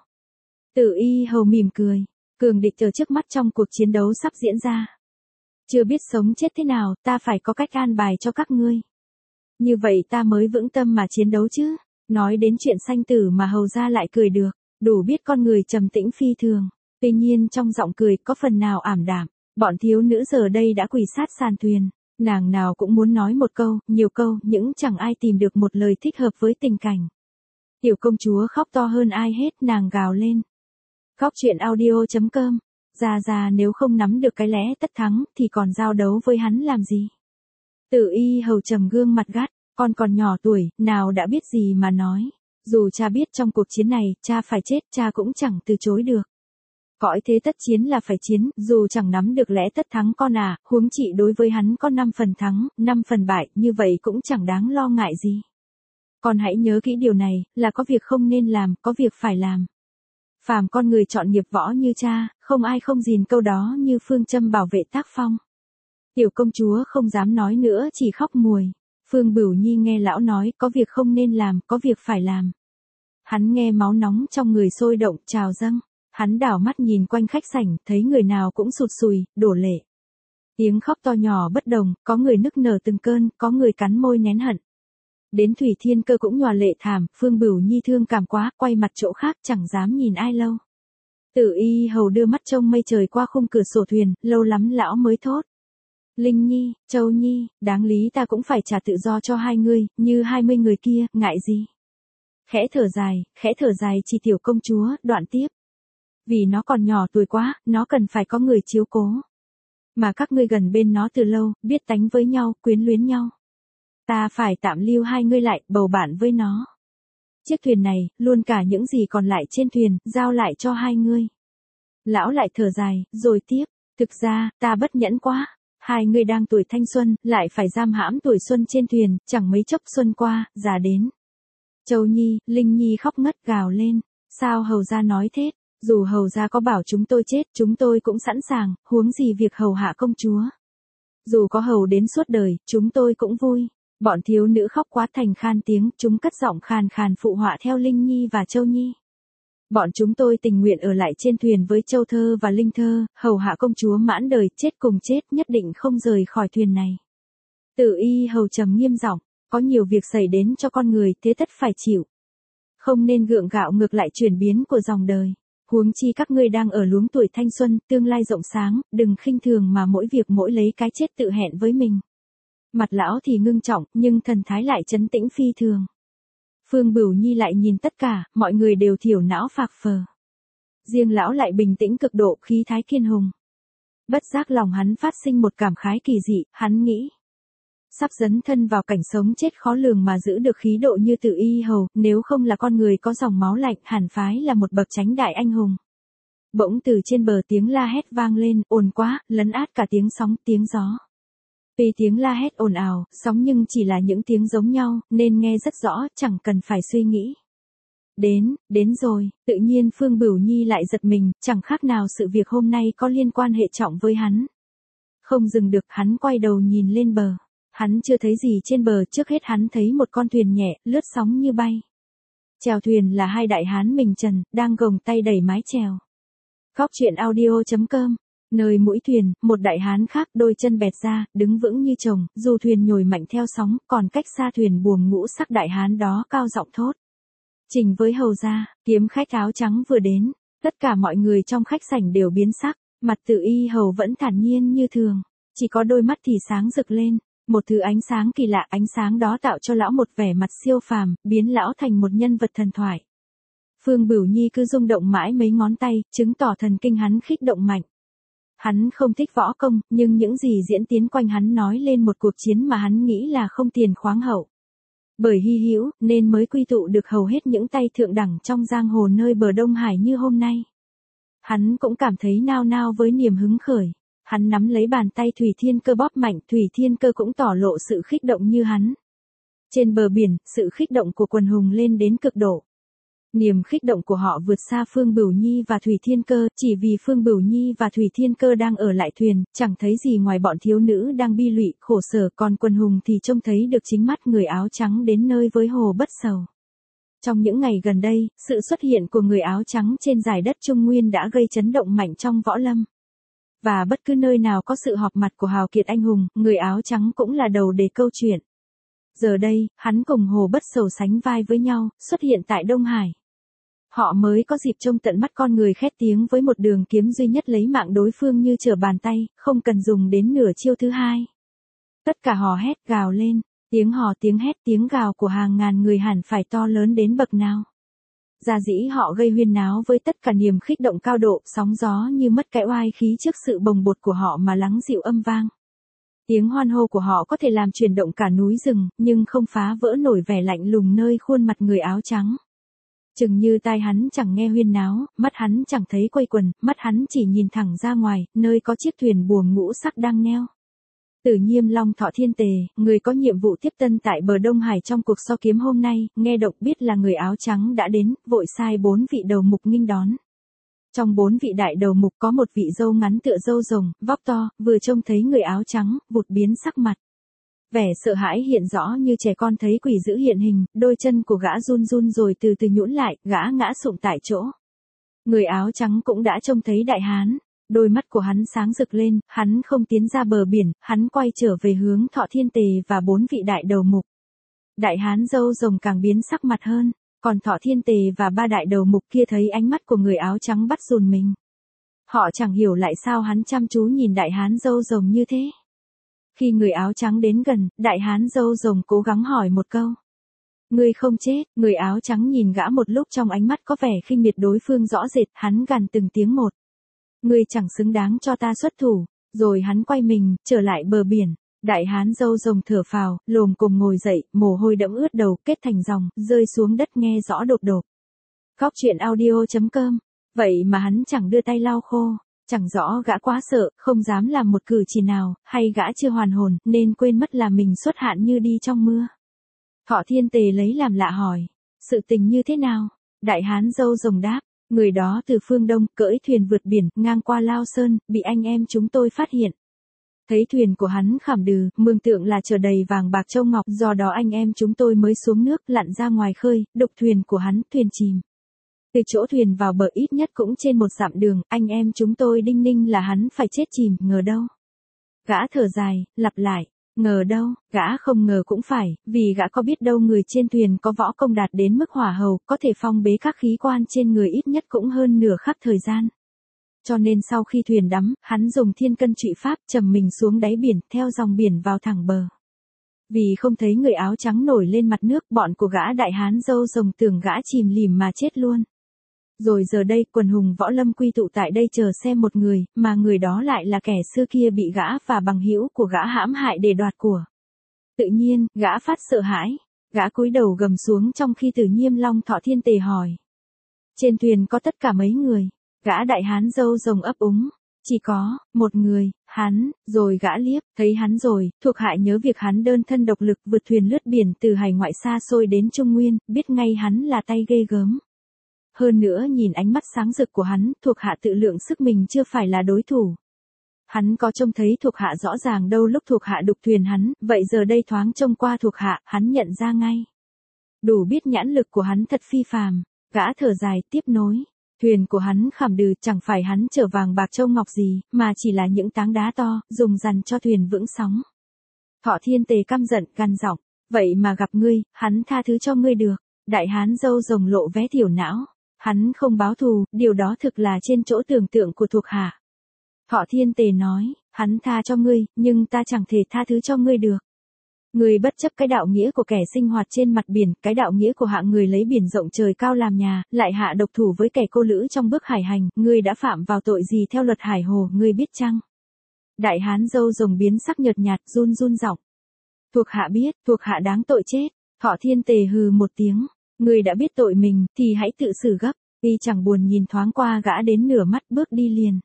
Tử Y Hầu mỉm cười, cường địch ở trước mắt trong cuộc chiến đấu sắp diễn ra. Chưa biết sống chết thế nào, ta phải có cách an bài cho các ngươi. Như vậy ta mới vững tâm mà chiến đấu chứ. Nói đến chuyện sanh tử mà hầu gia lại cười được, đủ biết con người trầm tĩnh phi thường. Tuy nhiên trong giọng cười có phần nào ảm đạm, bọn thiếu nữ giờ đây đã quỳ sát sàn thuyền. Nàng nào cũng muốn nói một câu, nhiều câu, nhưng chẳng ai tìm được một lời thích hợp với tình cảnh. Tiểu công chúa khóc to hơn ai hết, nàng gào lên. Khóc chuyện audio chấm com. Già già nếu không nắm được cái lẽ tất thắng thì còn giao đấu với hắn làm gì? Tử Y Hầu trầm gương mặt gắt, con còn nhỏ tuổi, nào đã biết gì mà nói. Dù cha biết trong cuộc chiến này, cha phải chết, cha cũng chẳng từ chối được. Cõi thế tất chiến là phải chiến, dù chẳng nắm được lẽ tất thắng con à, huống chị đối với hắn có năm phần thắng, năm phần bại, như vậy cũng chẳng đáng lo ngại gì. Con hãy nhớ kỹ điều này, là có việc không nên làm, có việc phải làm. Phàm con người chọn nghiệp võ như cha, không ai không gìn câu đó như phương châm bảo vệ tác phong. Tiểu công chúa không dám nói nữa, chỉ khóc mùi. Phương Bửu Nhi nghe lão nói, có việc không nên làm, có việc phải làm. Hắn nghe máu nóng trong người sôi động, trào dâng. Hắn đảo mắt nhìn quanh khách sảnh, thấy người nào cũng sụt sùi, đổ lệ. Tiếng khóc to nhỏ bất đồng, có người nức nở từng cơn, có người cắn môi nén hận. Đến Thủy Thiên Cơ cũng nhòa lệ thảm, Phương Bửu Nhi thương cảm quá, quay mặt chỗ khác chẳng dám nhìn ai lâu. Tử Y Hầu đưa mắt trông mây trời qua khung cửa sổ thuyền, lâu lắm lão mới thốt. Linh Nhi, Châu Nhi, đáng lý ta cũng phải trả tự do cho hai ngươi, như hai mươi người kia, ngại gì. Khẽ thở dài, khẽ thở dài chỉ tiểu công chúa, đoạn tiếp. Vì nó còn nhỏ tuổi quá, nó cần phải có người chiếu cố. Mà các ngươi gần bên nó từ lâu, biết tánh với nhau, quyến luyến nhau. Ta phải tạm lưu hai ngươi lại, bầu bạn với nó. Chiếc thuyền này, luôn cả những gì còn lại trên thuyền, giao lại cho hai ngươi. Lão lại thở dài, rồi tiếp, thực ra, ta bất nhẫn quá. Hai ngươi đang tuổi thanh xuân, lại phải giam hãm tuổi xuân trên thuyền, chẳng mấy chốc xuân qua, già đến. Châu Nhi, Linh Nhi khóc ngất gào lên. Sao hầu gia nói thế? Dù hầu gia có bảo chúng tôi chết, chúng tôi cũng sẵn sàng, huống gì việc hầu hạ công chúa. Dù có hầu đến suốt đời, chúng tôi cũng vui. Bọn thiếu nữ khóc quá thành khan tiếng, chúng cất giọng khàn khàn phụ họa theo Linh Nhi và Châu Nhi. Bọn chúng tôi tình nguyện ở lại trên thuyền với Châu Thơ và Linh Thơ, hầu hạ công chúa mãn đời, chết cùng chết, nhất định không rời khỏi thuyền này. Tử Y Hầu trầm nghiêm giọng, có nhiều việc xảy đến cho con người, thế tất phải chịu. Không nên gượng gạo ngược lại chuyển biến của dòng đời. Huống chi các ngươi đang ở luống tuổi thanh xuân, tương lai rộng sáng, đừng khinh thường mà mỗi việc mỗi lấy cái chết tự hẹn với mình. Mặt lão thì ngưng trọng, nhưng thần thái lại trấn tĩnh phi thường. Phương Bửu Nhi lại nhìn tất cả, mọi người đều thiểu não phạc phờ. Riêng lão lại bình tĩnh cực độ, khí thái kiên hùng. Bất giác lòng hắn phát sinh một cảm khái kỳ dị, hắn nghĩ. Sắp dấn thân vào cảnh sống chết khó lường mà giữ được khí độ như Tử Y Hầu, nếu không là con người có dòng máu lạnh, hẳn phái là một bậc chánh đại anh hùng. Bỗng từ trên bờ tiếng la hét vang lên, ồn quá, lấn át cả tiếng sóng, tiếng gió. Vì tiếng la hét ồn ào, sóng nhưng chỉ là những tiếng giống nhau, nên nghe rất rõ, chẳng cần phải suy nghĩ. Đến, đến rồi, tự nhiên Phương Bửu Nhi lại giật mình, chẳng khác nào sự việc hôm nay có liên quan hệ trọng với hắn. Không dừng được, hắn quay đầu nhìn lên bờ. Hắn chưa thấy gì trên bờ, trước hết hắn thấy một con thuyền nhẹ, lướt sóng như bay. Chèo thuyền là hai đại hán mình trần, đang gồng tay đẩy mái chèo. Khóc chuyện audio chấm com. Nơi mũi thuyền, một đại hán khác đôi chân bẹt ra, đứng vững như chồng, dù thuyền nhồi mạnh theo sóng, còn cách xa thuyền buồm ngũ sắc đại hán đó cao giọng thốt. Trình với hầu gia, kiếm khách áo trắng vừa đến. Tất cả mọi người trong khách sảnh đều biến sắc, mặt Tự Y Hầu vẫn thản nhiên như thường, chỉ có đôi mắt thì sáng rực lên, một thứ ánh sáng kỳ lạ, ánh sáng đó tạo cho lão một vẻ mặt siêu phàm, biến lão thành một nhân vật thần thoại. Phương Bửu Nhi cứ rung động mãi mấy ngón tay, chứng tỏ thần kinh hắn khích động mạnh. Hắn không thích võ công, nhưng những gì diễn tiến quanh hắn nói lên một cuộc chiến mà hắn nghĩ là không tiền khoáng hậu. Bởi hy hữu, nên mới quy tụ được hầu hết những tay thượng đẳng trong giang hồ nơi bờ Đông Hải như hôm nay. Hắn cũng cảm thấy nao nao với niềm hứng khởi. Hắn nắm lấy bàn tay Thủy Thiên Cơ bóp mạnh, Thủy Thiên Cơ cũng tỏ lộ sự khích động như hắn. Trên bờ biển, sự khích động của quần hùng lên đến cực độ. Niềm khích động của họ vượt xa Phương Bửu Nhi và Thủy Thiên Cơ, chỉ vì Phương Bửu Nhi và Thủy Thiên Cơ đang ở lại thuyền, chẳng thấy gì ngoài bọn thiếu nữ đang bi lụy, khổ sở, còn quần hùng thì trông thấy được chính mắt người áo trắng đến nơi với hồ bất sầu. Trong những ngày gần đây, sự xuất hiện của người áo trắng trên giải đất Trung Nguyên đã gây chấn động mạnh trong võ lâm. Và bất cứ nơi nào có sự họp mặt của hào kiệt anh hùng, người áo trắng cũng là đầu đề câu chuyện. Giờ đây, hắn cùng Hồ Bất Sầu sánh vai với nhau, xuất hiện tại Đông Hải. Họ mới có dịp trông tận mắt con người khét tiếng với một đường kiếm duy nhất lấy mạng đối phương như trở bàn tay, không cần dùng đến nửa chiêu thứ hai. Tất cả hò hét gào lên, tiếng hò tiếng hét tiếng gào của hàng ngàn người hẳn phải to lớn đến bậc nào. Gia dĩ họ gây huyên náo với tất cả niềm khích động cao độ, sóng gió như mất cái oai khí trước sự bồng bột của họ mà lắng dịu âm vang. Tiếng hoan hô của họ có thể làm chuyển động cả núi rừng, nhưng không phá vỡ nổi vẻ lạnh lùng nơi khuôn mặt người áo trắng. Chừng như tai hắn chẳng nghe huyên náo, mắt hắn chẳng thấy quây quần, mắt hắn chỉ nhìn thẳng ra ngoài, nơi có chiếc thuyền buồm ngũ sắc đang neo. Tử Nhiêm Long Thọ Thiên Tề, người có nhiệm vụ tiếp tân tại bờ Đông Hải trong cuộc so kiếm hôm nay, nghe động biết là người áo trắng đã đến, vội sai bốn vị đầu mục nghênh đón. Trong bốn vị đại đầu mục có một vị râu ngắn tựa râu rồng, vóc to, vừa trông thấy người áo trắng, vụt biến sắc mặt. Vẻ sợ hãi hiện rõ như trẻ con thấy quỷ dữ hiện hình, đôi chân của gã run run rồi từ từ nhũn lại, gã ngã sụp tại chỗ. Người áo trắng cũng đã trông thấy đại hán. Đôi mắt của hắn sáng rực lên, hắn không tiến ra bờ biển, hắn quay trở về hướng Thọ Thiên Tề và bốn vị đại đầu mục. Đại hán râu rồng càng biến sắc mặt hơn, còn Thọ Thiên Tề và ba đại đầu mục kia thấy ánh mắt của người áo trắng bắt dùn mình. Họ chẳng hiểu lại sao hắn chăm chú nhìn đại hán râu rồng như thế. Khi người áo trắng đến gần, đại hán râu rồng cố gắng hỏi một câu. Ngươi không chết, người áo trắng nhìn gã một lúc trong ánh mắt có vẻ khinh miệt đối phương rõ rệt, hắn gằn từng tiếng một. Ngươi chẳng xứng đáng cho ta xuất thủ, rồi hắn quay mình, trở lại bờ biển. Đại hán râu rồng thở phào, lồm cồm ngồi dậy, mồ hôi đẫm ướt đầu, kết thành dòng, rơi xuống đất nghe rõ đột đột. Góc truyện audio chấm com. Vậy mà hắn chẳng đưa tay lau khô, chẳng rõ gã quá sợ, không dám làm một cử chỉ nào, hay gã chưa hoàn hồn, nên quên mất là mình xuất hạn như đi trong mưa. Thọ Thiên Tề lấy làm lạ hỏi, sự tình như thế nào? Đại hán râu rồng đáp. Người đó từ phương Đông, cưỡi thuyền vượt biển, ngang qua Lao Sơn, bị anh em chúng tôi phát hiện. Thấy thuyền của hắn khảm đừ, mường tượng là chở đầy vàng bạc châu ngọc, do đó anh em chúng tôi mới xuống nước, lặn ra ngoài khơi, đục thuyền của hắn, thuyền chìm. Từ chỗ thuyền vào bờ ít nhất cũng trên một dặm đường, anh em chúng tôi đinh ninh là hắn phải chết chìm, ngờ đâu. Gã thở dài, lặp lại. Ngờ đâu, gã không ngờ cũng phải, vì gã có biết đâu người trên thuyền có võ công đạt đến mức hỏa hầu, có thể phong bế các khí quan trên người ít nhất cũng hơn nửa khắc thời gian. Cho nên sau khi thuyền đắm, hắn dùng thiên cân trụy pháp trầm mình xuống đáy biển, theo dòng biển vào thẳng bờ. Vì không thấy người áo trắng nổi lên mặt nước, bọn của gã đại hán râu rồng tưởng gã chìm lìm mà chết luôn. Rồi giờ đây, quần hùng võ lâm quy tụ tại đây chờ xem một người, mà người đó lại là kẻ xưa kia bị gã và bằng hữu của gã hãm hại để đoạt của. Tự nhiên, gã phát sợ hãi, gã cúi đầu gầm xuống trong khi Tử Nhiêm Long Thọ Thiên Tề hỏi. Trên thuyền có tất cả mấy người? Gã đại hán râu rồng ấp úng. Chỉ có, một người, hắn, rồi gã liếc, thấy hắn rồi, thuộc hạ nhớ việc hắn đơn thân độc lực vượt thuyền lướt biển từ hải ngoại xa xôi đến Trung Nguyên, biết ngay hắn là tay ghê gớm. Hơn nữa nhìn ánh mắt sáng rực của hắn, thuộc hạ tự lượng sức mình chưa phải là đối thủ. Hắn có trông thấy thuộc hạ rõ ràng đâu lúc thuộc hạ đục thuyền hắn, vậy giờ đây thoáng trông qua thuộc hạ, hắn nhận ra ngay. Đủ biết nhãn lực của hắn thật phi phàm, gã thở dài tiếp nối. Thuyền của hắn khảm đừ chẳng phải hắn chở vàng bạc châu ngọc gì, mà chỉ là những táng đá to, dùng dằn cho thuyền vững sóng. Thọ Thiên Tề căm giận, gằn giọng, vậy mà gặp ngươi, hắn tha thứ cho ngươi được. Đại hán râu rồng lộ vé thiểu não. Hắn không báo thù, điều đó thực là trên chỗ tưởng tượng của thuộc hạ. Thọ Thiên Tề nói, hắn tha cho ngươi, nhưng ta chẳng thể tha thứ cho ngươi được. Ngươi bất chấp cái đạo nghĩa của kẻ sinh hoạt trên mặt biển, cái đạo nghĩa của hạng người lấy biển rộng trời cao làm nhà, lại hạ độc thủ với kẻ cô lữ trong bước hải hành, ngươi đã phạm vào tội gì theo luật hải hồ, ngươi biết chăng? Đại hán râu rồng biến sắc nhợt nhạt, run run giọng. Thuộc hạ biết, thuộc hạ đáng tội chết. Thọ Thiên Tề hừ một tiếng, ngươi đã biết tội mình, thì hãy tự xử gấp. Y chẳng buồn nhìn thoáng qua gã đến nửa mắt bước đi liền.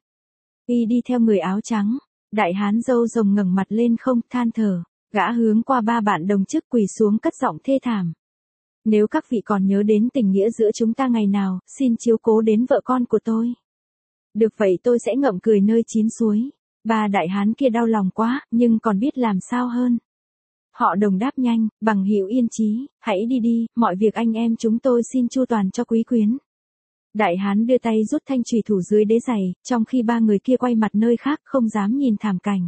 Y đi theo người áo trắng, đại hán râu rồng ngẩng mặt lên không, than thở. Gã hướng qua ba bạn đồng chức quỳ xuống cất giọng thê thảm. Nếu các vị còn nhớ đến tình nghĩa giữa chúng ta ngày nào, xin chiếu cố đến vợ con của tôi. Được vậy tôi sẽ ngậm cười nơi chín suối. Ba đại hán kia đau lòng quá, nhưng còn biết làm sao hơn. Họ đồng đáp nhanh, bằng hữu yên chí, hãy đi đi, mọi việc anh em chúng tôi xin chu toàn cho quý quyến. Đại hán đưa tay rút thanh chùy thủ dưới đế giày, trong khi ba người kia quay mặt nơi khác không dám nhìn thảm cảnh.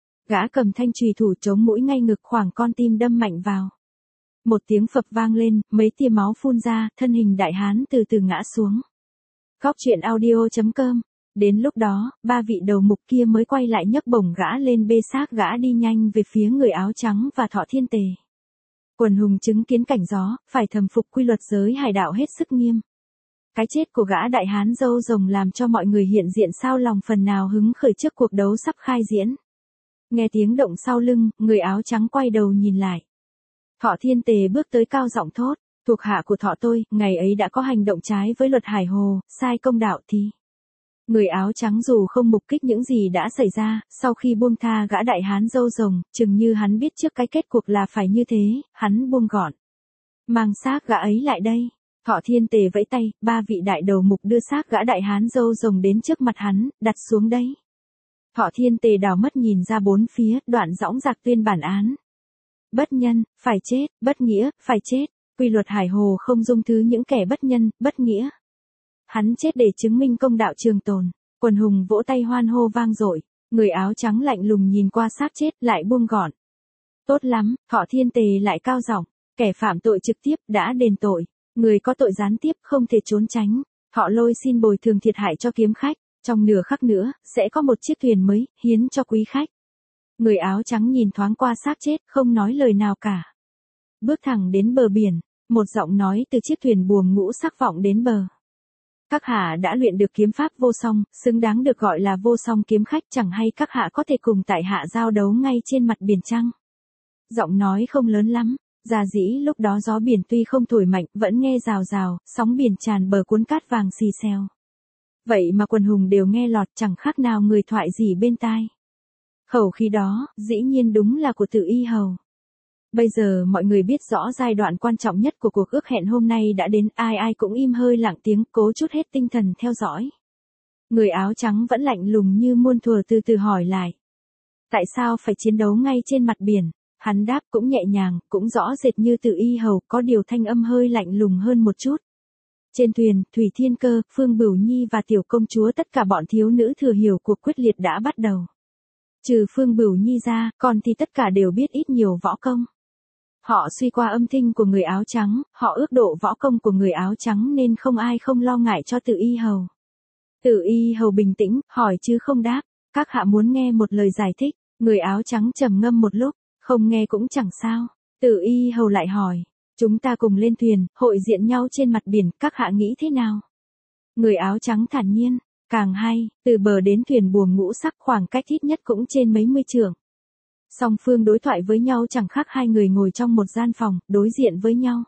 Gã cầm thanh chùy thủ chống mũi ngay ngực khoảng con tim đâm mạnh vào. Một tiếng phập vang lên, mấy tia máu phun ra, thân hình đại hán từ từ ngã xuống. Góc truyện audio chấm com. Đến lúc đó, ba vị đầu mục kia mới quay lại nhấc bổng gã lên bê xác gã đi nhanh về phía người áo trắng và Thọ Thiên Tề. Quần hùng chứng kiến cảnh gió, phải thầm phục quy luật giới hải đạo hết sức nghiêm. Cái chết của gã đại hán râu rồng làm cho mọi người hiện diện sao lòng phần nào hứng khởi trước cuộc đấu sắp khai diễn. Nghe tiếng động sau lưng, người áo trắng quay đầu nhìn lại. Thọ Thiên Tề bước tới cao giọng thốt, thuộc hạ của Thọ tôi, ngày ấy đã có hành động trái với luật hải hồ, sai công đạo thì. Người áo trắng dù không mục kích những gì đã xảy ra, sau khi buông tha gã đại hán râu rồng, chừng như hắn biết trước cái kết cuộc là phải như thế, hắn buông gọn. Mang xác gã ấy lại đây. Thọ Thiên Tề vẫy tay, ba vị đại đầu mục đưa xác gã đại hán râu rồng đến trước mặt hắn, đặt xuống đấy. Thọ Thiên Tề đảo mắt nhìn ra bốn phía, đoạn dõng dạc tuyên bản án. Bất nhân, phải chết, bất nghĩa, phải chết. Quy luật hải hồ không dung thứ những kẻ bất nhân, bất nghĩa. Hắn chết để chứng minh công đạo trường tồn. Quần hùng vỗ tay hoan hô vang dội. Người áo trắng lạnh lùng nhìn qua xác chết, lại buông gọn. Tốt lắm, Thọ Thiên Tề lại cao giọng. Kẻ phạm tội trực tiếp đã đền tội. Người có tội gián tiếp không thể trốn tránh. Thọ Lôi xin bồi thường thiệt hại cho kiếm khách. Trong nửa khắc nữa, sẽ có một chiếc thuyền mới, hiến cho quý khách. Người áo trắng nhìn thoáng qua xác chết, không nói lời nào cả. Bước thẳng đến bờ biển, một giọng nói từ chiếc thuyền buồm ngũ sắc vọng đến bờ. Các hạ đã luyện được kiếm pháp vô song, xứng đáng được gọi là vô song kiếm khách, chẳng hay các hạ có thể cùng tại hạ giao đấu ngay trên mặt biển chăng? Giọng nói không lớn lắm, già dĩ lúc đó gió biển tuy không thổi mạnh, vẫn nghe rào rào, sóng biển tràn bờ cuốn cát vàng xì xèo. Vậy mà quần hùng đều nghe lọt, chẳng khác nào người thoại gì bên tai. Khẩu khí đó, dĩ nhiên đúng là của Tự Y Hầu. Bây giờ mọi người biết rõ giai đoạn quan trọng nhất của cuộc ước hẹn hôm nay đã đến, ai ai cũng im hơi lặng tiếng, cố chút hết tinh thần theo dõi. Người áo trắng vẫn lạnh lùng như muôn thuở từ từ hỏi lại. Tại sao phải chiến đấu ngay trên mặt biển? Hắn đáp cũng nhẹ nhàng, cũng rõ rệt như Tự Y Hầu, có điều thanh âm hơi lạnh lùng hơn một chút. Trên thuyền, Thủy Thiên Cơ, Phương Bửu Nhi và Tiểu Công Chúa tất cả bọn thiếu nữ thừa hiểu cuộc quyết liệt đã bắt đầu. Trừ Phương Bửu Nhi ra, còn thì tất cả đều biết ít nhiều võ công. Họ suy qua âm thanh của người áo trắng, họ ước độ võ công của người áo trắng nên không ai không lo ngại cho Tự Y Hầu. Tự Y Hầu bình tĩnh, hỏi chứ không đáp. Các hạ muốn nghe một lời giải thích. Người áo trắng trầm ngâm một lúc, không nghe cũng chẳng sao. Tự Y Hầu lại hỏi. Chúng ta cùng lên thuyền, hội diện nhau trên mặt biển, các hạ nghĩ thế nào? Người áo trắng thản nhiên, càng hay, từ bờ đến thuyền buồm ngũ sắc khoảng cách ít nhất cũng trên mấy mươi trượng. Song phương đối thoại với nhau chẳng khác hai người ngồi trong một gian phòng, đối diện với nhau.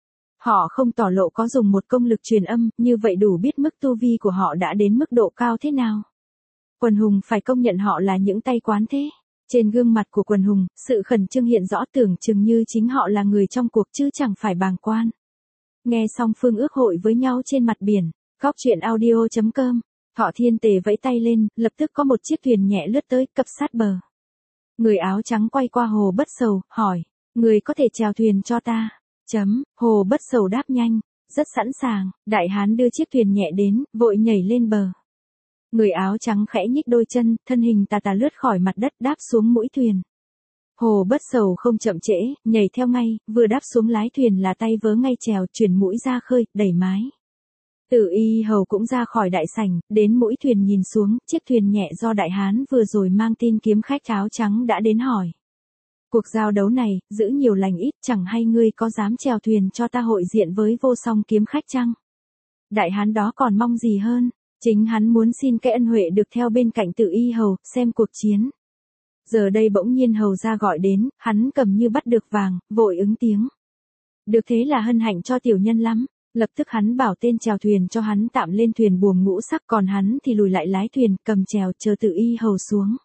Họ không tỏ lộ có dùng một công lực truyền âm, như vậy đủ biết mức tu vi của họ đã đến mức độ cao thế nào. Quần hùng phải công nhận họ là những tay quán thế. Trên gương mặt của quần hùng, sự khẩn trương hiện rõ, tưởng chừng như chính họ là người trong cuộc chứ chẳng phải bàng quan. Nghe xong phương ước hội với nhau trên mặt biển, góc truyện audio chấm com, Thọ Thiên Tề vẫy tay lên, lập tức có một chiếc thuyền nhẹ lướt tới, cập sát bờ. Người áo trắng quay qua Hồ Bất Sầu, hỏi, người có thể chèo thuyền cho ta? Chấm, Hồ Bất Sầu đáp nhanh, rất sẵn sàng. Đại hán đưa chiếc thuyền nhẹ đến, vội nhảy lên bờ. Người áo trắng khẽ nhích đôi chân, thân hình tà tà lướt khỏi mặt đất, đáp xuống mũi thuyền. Hồ Bất Sầu không chậm trễ, nhảy theo ngay, vừa đáp xuống lái thuyền là tay vớ ngay chèo, chuyển mũi ra khơi, đẩy mái. Từ Y Hầu cũng ra khỏi đại sảnh, đến mũi thuyền nhìn xuống, chiếc thuyền nhẹ do đại hán vừa rồi mang tin kiếm khách áo trắng đã đến hỏi. Cuộc giao đấu này, giữ nhiều lành ít, chẳng hay ngươi có dám chèo thuyền cho ta hội diện với vô song kiếm khách chăng? Đại hán đó còn mong gì hơn, chính hắn muốn xin cái ân huệ được theo bên cạnh Từ Y Hầu, xem cuộc chiến. Giờ đây bỗng nhiên hầu ra gọi đến, hắn cầm như bắt được vàng, vội ứng tiếng. Được thế là hân hạnh cho tiểu nhân lắm. Lập tức hắn bảo tên chèo thuyền cho hắn tạm lên thuyền buồm ngũ sắc, còn hắn thì lùi lại lái thuyền, cầm chèo chờ Từ Y Hầu xuống.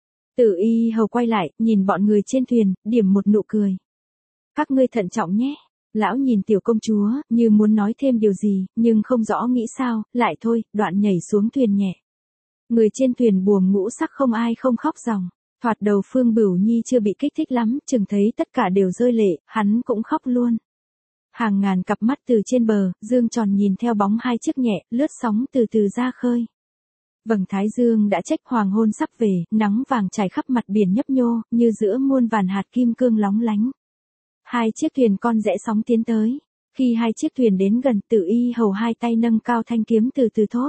Từ Y Hầu quay lại, nhìn bọn người trên thuyền, điểm một nụ cười. Các ngươi thận trọng nhé. Lão nhìn tiểu công chúa, như muốn nói thêm điều gì, nhưng không rõ nghĩ sao, lại thôi, đoạn nhảy xuống thuyền nhẹ. Người trên thuyền buồm ngũ sắc không ai không khóc ròng. Thoạt đầu Phương Bửu Nhi chưa bị kích thích lắm, chừng thấy tất cả đều rơi lệ, hắn cũng khóc luôn. Hàng ngàn cặp mắt từ trên bờ, dương tròn nhìn theo bóng hai chiếc nhẹ, lướt sóng từ từ ra khơi. Vầng thái dương đã trách hoàng hôn sắp về, nắng vàng trải khắp mặt biển nhấp nhô, như giữa muôn vàn hạt kim cương lóng lánh. Hai chiếc thuyền con rẽ sóng tiến tới. Khi hai chiếc thuyền đến gần, Từ Y Hầu hai tay nâng cao thanh kiếm từ từ thốt.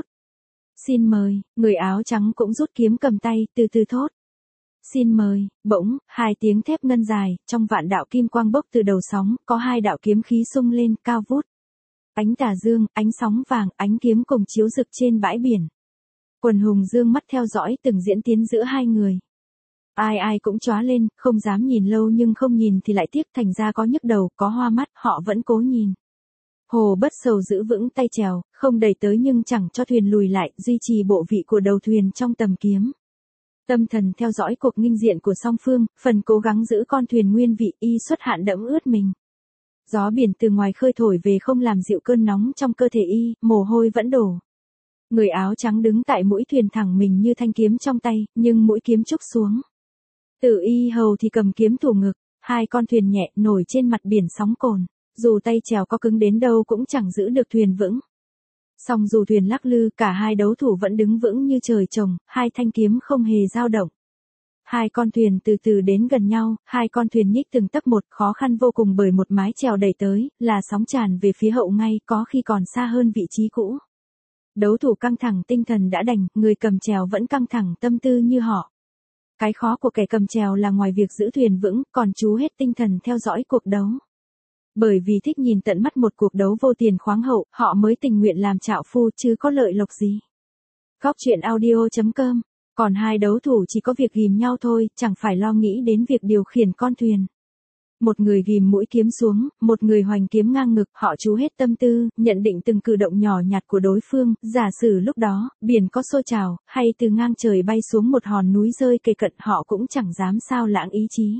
Xin mời, người áo trắng cũng rút kiếm cầm tay, từ từ thốt. Xin mời, bỗng, hai tiếng thép ngân dài, trong vạn đạo kim quang bốc từ đầu sóng, có hai đạo kiếm khí sung lên, cao vút. Ánh tà dương, ánh sóng vàng, ánh kiếm cùng chiếu rực trên bãi biển. Quần hùng dương mắt theo dõi từng diễn tiến giữa hai người. Ai ai cũng chóa lên, không dám nhìn lâu nhưng không nhìn thì lại tiếc, thành ra có nhức đầu, có hoa mắt, họ vẫn cố nhìn. Hồ Bất Sầu giữ vững tay chèo, không đẩy tới nhưng chẳng cho thuyền lùi lại, duy trì bộ vị của đầu thuyền trong tầm kiếm. Tâm thần theo dõi cuộc nghinh diện của song phương, phần cố gắng giữ con thuyền nguyên vị, y xuất hạn đẫm ướt mình. Gió biển từ ngoài khơi thổi về không làm dịu cơn nóng trong cơ thể y, mồ hôi vẫn đổ. Người áo trắng đứng tại mũi thuyền thẳng mình như thanh kiếm trong tay, nhưng mũi kiếm trúc xuống. Từ Y Hầu thì cầm kiếm thủ ngực, hai con thuyền nhẹ nổi trên mặt biển sóng cồn, dù tay chèo có cứng đến đâu cũng chẳng giữ được thuyền vững. Song dù thuyền lắc lư, cả hai đấu thủ vẫn đứng vững như trời trồng, hai thanh kiếm không hề dao động. Hai con thuyền từ từ đến gần nhau, hai con thuyền nhích từng tấc một, khó khăn vô cùng bởi một mái chèo đẩy tới, là sóng tràn về phía hậu ngay, có khi còn xa hơn vị trí cũ. Đấu thủ căng thẳng tinh thần đã đành, người cầm chèo vẫn căng thẳng tâm tư như họ. Cái khó của kẻ cầm chèo là ngoài việc giữ thuyền vững, còn chú hết tinh thần theo dõi cuộc đấu. Bởi vì thích nhìn tận mắt một cuộc đấu vô tiền khoáng hậu, họ mới tình nguyện làm trạo phu chứ có lợi lộc gì. Góc truyện audio chấm com. Còn hai đấu thủ chỉ có việc ghìm nhau thôi, chẳng phải lo nghĩ đến việc điều khiển con thuyền. Một người ghìm mũi kiếm xuống, một người hoành kiếm ngang ngực, họ chú hết tâm tư, nhận định từng cử động nhỏ nhặt của đối phương, giả sử lúc đó, biển có sôi trào, hay từ ngang trời bay xuống một hòn núi rơi kề cận họ cũng chẳng dám sao lãng ý chí.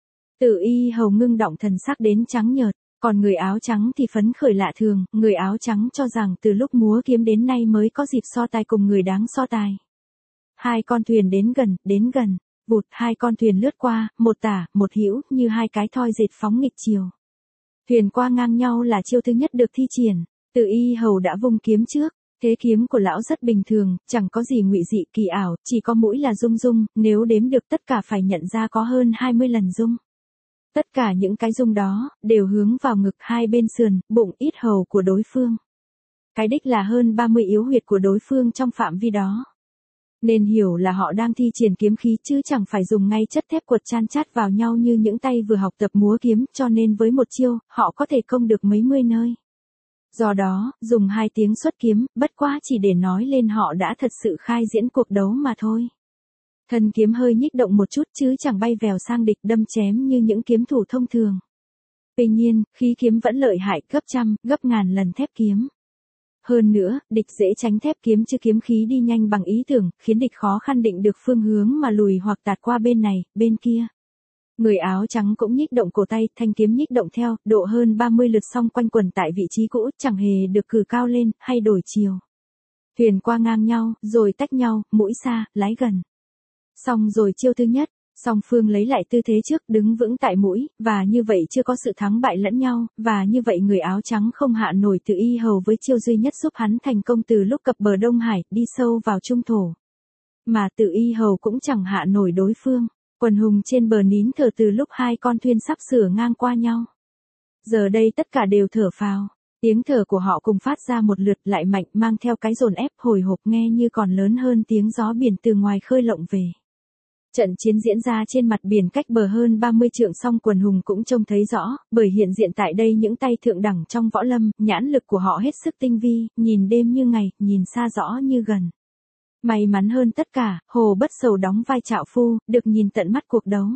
Từ Y Hầu ngưng động thần sắc đến trắng nhợt, còn người áo trắng thì phấn khởi lạ thường, người áo trắng cho rằng từ lúc múa kiếm đến nay mới có dịp so tài cùng người đáng so tài. Hai con thuyền đến gần, đến gần. Vụt, hai con thuyền lướt qua, một tả, một hữu, như hai cái thoi dệt phóng nghịch chiều. Thuyền qua ngang nhau là chiêu thứ nhất được thi triển. Từ Y Hầu đã vung kiếm trước, thế kiếm của lão rất bình thường, chẳng có gì ngụy dị kỳ ảo, chỉ có mũi là rung rung, nếu đếm được tất cả phải nhận ra có hơn hai mươi lần rung. Tất cả những cái rung đó, đều hướng vào ngực hai bên sườn, bụng ít hầu của đối phương. Cái đích là hơn ba mươi yếu huyệt của đối phương trong phạm vi đó. Nên hiểu là họ đang thi triển kiếm khí chứ chẳng phải dùng ngay chất thép quật chan chát vào nhau như những tay vừa học tập múa kiếm, cho nên với một chiêu, họ có thể công được mấy mươi nơi. Do đó, dùng hai tiếng xuất kiếm, bất quá chỉ để nói lên họ đã thật sự khai diễn cuộc đấu mà thôi. Thân kiếm hơi nhích động một chút chứ chẳng bay vèo sang địch đâm chém như những kiếm thủ thông thường. Tuy nhiên, khí kiếm vẫn lợi hại gấp trăm, gấp ngàn lần thép kiếm. Hơn nữa, địch dễ tránh thép kiếm chứ kiếm khí đi nhanh bằng ý tưởng, khiến địch khó khăn định được phương hướng mà lùi hoặc tạt qua bên này, bên kia. Người áo trắng cũng nhích động cổ tay, thanh kiếm nhích động theo, độ hơn ba mươi lượt song quanh quẩn tại vị trí cũ, chẳng hề được cử cao lên, hay đổi chiều. Thuyền qua ngang nhau, rồi tách nhau, mũi xa, lái gần. Xong rồi chiêu thứ nhất. Song phương lấy lại tư thế trước, đứng vững tại mũi, và như vậy chưa có sự thắng bại lẫn nhau, và như vậy người áo trắng không hạ nổi Từ Y Hầu với chiêu duy nhất giúp hắn thành công từ lúc cập bờ Đông Hải, đi sâu vào trung thổ. Mà Từ Y Hầu cũng chẳng hạ nổi đối phương, quần hùng trên bờ nín thở từ lúc hai con thuyền sắp sửa ngang qua nhau. Giờ đây tất cả đều thở phào, Tiếng thở của họ cùng phát ra một lượt lại mạnh, mang theo cái dồn ép hồi hộp nghe như còn lớn hơn tiếng gió biển từ ngoài khơi lộng về. Trận chiến diễn ra trên mặt biển cách bờ hơn ba mươi trượng, song quần hùng cũng trông thấy rõ, bởi hiện diện tại đây những tay thượng đẳng trong võ lâm, nhãn lực của họ hết sức tinh vi, nhìn đêm như ngày, nhìn xa rõ như gần. May mắn hơn tất cả, Hồ Bất Sầu đóng vai trạo phu, được nhìn tận mắt cuộc đấu.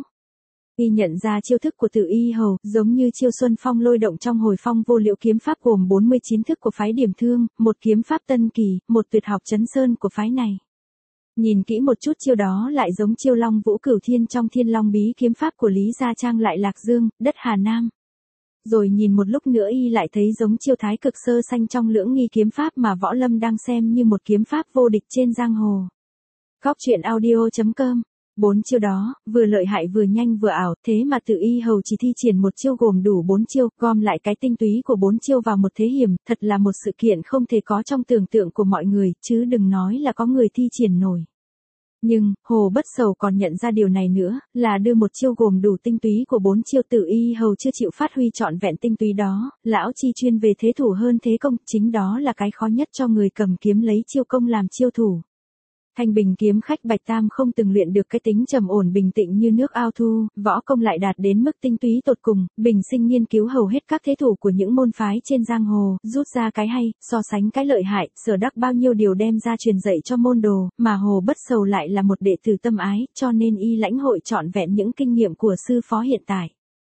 Y nhận ra chiêu thức của Từ Y Hầu, giống như chiêu Xuân Phong lôi động trong Hồi Phong Vô Liễu kiếm pháp gồm bốn mươi chín thức của phái Điểm Thương, một kiếm pháp Tân Kỳ, một tuyệt học Chấn Sơn của phái này. Nhìn kỹ một chút chiêu đó lại giống chiêu Long Vũ Cửu Thiên trong Thiên Long Bí kiếm pháp của Lý Gia Trang lại Lạc Dương, đất Hà Nam. Rồi nhìn một lúc nữa y lại thấy giống chiêu Thái Cực Sơ Sanh trong Lưỡng Nghi kiếm pháp mà võ lâm đang xem như một kiếm pháp vô địch trên giang hồ. Góc truyện audio chấm com. Bốn chiêu đó, vừa lợi hại vừa nhanh vừa ảo, thế mà Từ Y Hầu chỉ thi triển một chiêu gồm đủ bốn chiêu, gom lại cái tinh túy của bốn chiêu vào một thế hiểm, thật là một sự kiện không thể có trong tưởng tượng của mọi người, chứ đừng nói là có người thi triển nổi. Nhưng, Hồ Bất Sầu còn nhận ra điều này nữa, là đưa một chiêu gồm đủ tinh túy của bốn chiêu Từ Y Hầu chưa chịu phát huy trọn vẹn tinh túy đó, lão chi chuyên về thế thủ hơn thế công, chính đó là cái khó nhất cho người cầm kiếm lấy chiêu công làm chiêu thủ. Thanh Bình kiếm khách Bạch Tam không từng luyện được cái tính trầm ổn bình tĩnh như nước ao thu, võ công lại đạt đến mức tinh túy tột cùng, bình sinh nghiên cứu hầu hết các thế thủ của những môn phái trên giang hồ, rút ra cái hay, so sánh cái lợi hại, sở đắc bao nhiêu điều đem ra truyền dạy cho môn đồ, mà Hồ Bất Sầu lại là một đệ tử tâm ái, cho nên y lãnh hội trọn vẹn những kinh nghiệm của sư phó hiện tại.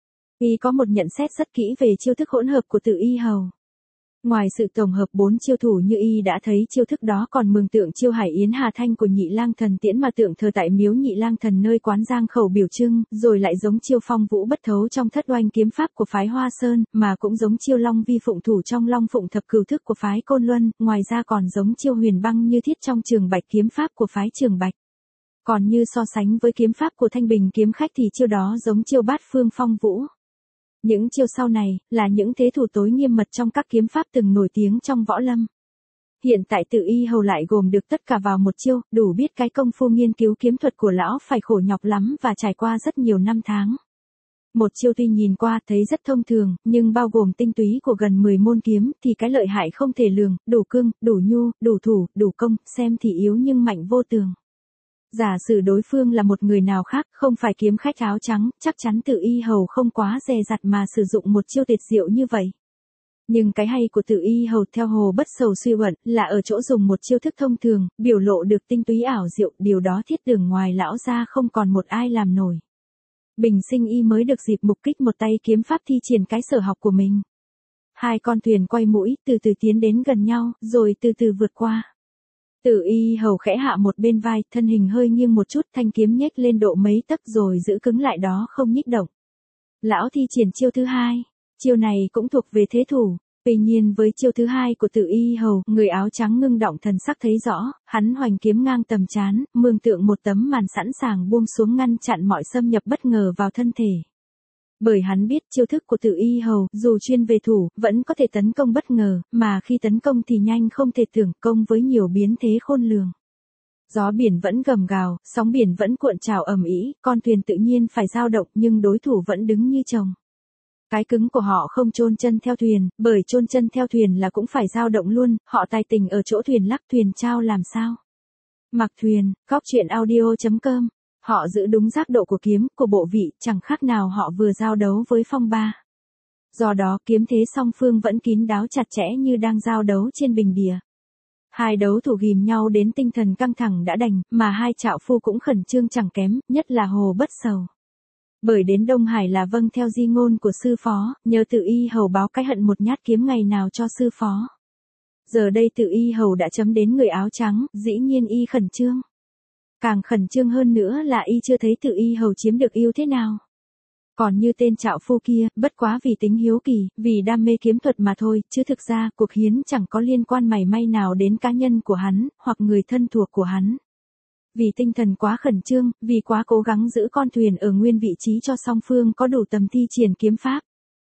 Y có một nhận xét rất kỹ về chiêu thức hỗn hợp của Từ Y Hầu. Ngoài sự tổng hợp bốn chiêu thủ như y đã thấy chiêu thức đó còn mường tượng chiêu Hải Yến Hà Thanh của Nhị Lang Thần Tiễn mà tượng thờ tại miếu Nhị Lang Thần nơi quán Giang Khẩu biểu trưng, rồi lại giống chiêu Phong Vũ Bất Thấu trong Thất Oanh kiếm pháp của phái Hoa Sơn, mà cũng giống chiêu Long Vi Phụng Thủ trong Long Phụng Thập Cửu thức của phái Côn Luân, ngoài ra còn giống chiêu Huyền Băng Như Thiết trong Trường Bạch kiếm pháp của phái Trường Bạch. Còn như so sánh với kiếm pháp của Thanh Bình kiếm khách thì chiêu đó giống chiêu Bát Phương Phong Vũ. Những chiêu sau này, là những thế thủ tối nghiêm mật trong các kiếm pháp từng nổi tiếng trong võ lâm. Hiện tại Từ Y Hầu lại gồm được tất cả vào một chiêu, đủ biết cái công phu nghiên cứu kiếm thuật của lão phải khổ nhọc lắm và trải qua rất nhiều năm tháng. Một chiêu tuy nhìn qua thấy rất thông thường, nhưng bao gồm tinh túy của gần mười môn kiếm, thì cái lợi hại không thể lường, đủ cương, đủ nhu, đủ thủ, đủ công, xem thì yếu nhưng mạnh vô tường. Giả sử đối phương là một người nào khác, không phải kiếm khách áo trắng, chắc chắn Từ Y Hầu không quá dè dặt mà sử dụng một chiêu tuyệt diệu như vậy. Nhưng cái hay của Từ Y Hầu theo Hồ Bất Sầu suy luận là ở chỗ dùng một chiêu thức thông thường, biểu lộ được tinh túy ảo diệu, điều đó thiết tưởng ngoài lão ra không còn một ai làm nổi. Bình sinh y mới được dịp mục kích một tay kiếm pháp thi triển cái sở học của mình. Hai con thuyền quay mũi, từ từ tiến đến gần nhau, rồi từ từ vượt qua. Từ Y Hầu khẽ hạ một bên vai, thân hình hơi nghiêng một chút, thanh kiếm nhếch lên độ mấy tấc rồi giữ cứng lại đó không nhích động. Lão thi triển chiêu thứ hai, chiêu này cũng thuộc về thế thủ. Tuy nhiên với chiêu thứ hai của Từ Y Hầu, người áo trắng ngưng động thần sắc thấy rõ, hắn hoành kiếm ngang tầm trán, mường tượng một tấm màn sẵn sàng buông xuống ngăn chặn mọi xâm nhập bất ngờ vào thân thể. Bởi hắn biết chiêu thức của Từ Y Hầu, dù chuyên về thủ, vẫn có thể tấn công bất ngờ, mà khi tấn công thì nhanh không thể tưởng, công với nhiều biến thế khôn lường. Gió biển vẫn gầm gào, sóng biển vẫn cuộn trào ầm ĩ, con thuyền tự nhiên phải dao động nhưng đối thủ vẫn đứng như chồng. Cái cứng của họ không chôn chân theo thuyền, bởi chôn chân theo thuyền là cũng phải dao động luôn, họ tài tình ở chỗ thuyền lắc thuyền trao làm sao. Mặc thuyền, góc truyện audio chấm com. Họ giữ đúng giác độ của kiếm, của bộ vị, chẳng khác nào họ vừa giao đấu với phong ba. Do đó kiếm thế song phương vẫn kín đáo chặt chẽ như đang giao đấu trên bình địa. Hai đấu thủ ghìm nhau đến tinh thần căng thẳng đã đành, mà hai trạo phu cũng khẩn trương chẳng kém, nhất là Hồ Bất Sầu. Bởi đến Đông Hải là vâng theo di ngôn của sư phó, nhớ Từ Y Hầu báo cái hận một nhát kiếm ngày nào cho sư phó. Giờ đây Từ Y Hầu đã chấm đến người áo trắng, dĩ nhiên y khẩn trương. Càng khẩn trương hơn nữa là y chưa thấy Từ Y Hầu chiếm được ưu thế nào. Còn như tên trạo phu kia, bất quá vì tính hiếu kỳ, vì đam mê kiếm thuật mà thôi, chứ thực ra cuộc hiến chẳng có liên quan mảy may nào đến cá nhân của hắn, hoặc người thân thuộc của hắn. Vì tinh thần quá khẩn trương, vì quá cố gắng giữ con thuyền ở nguyên vị trí cho song phương có đủ tầm thi triển kiếm pháp.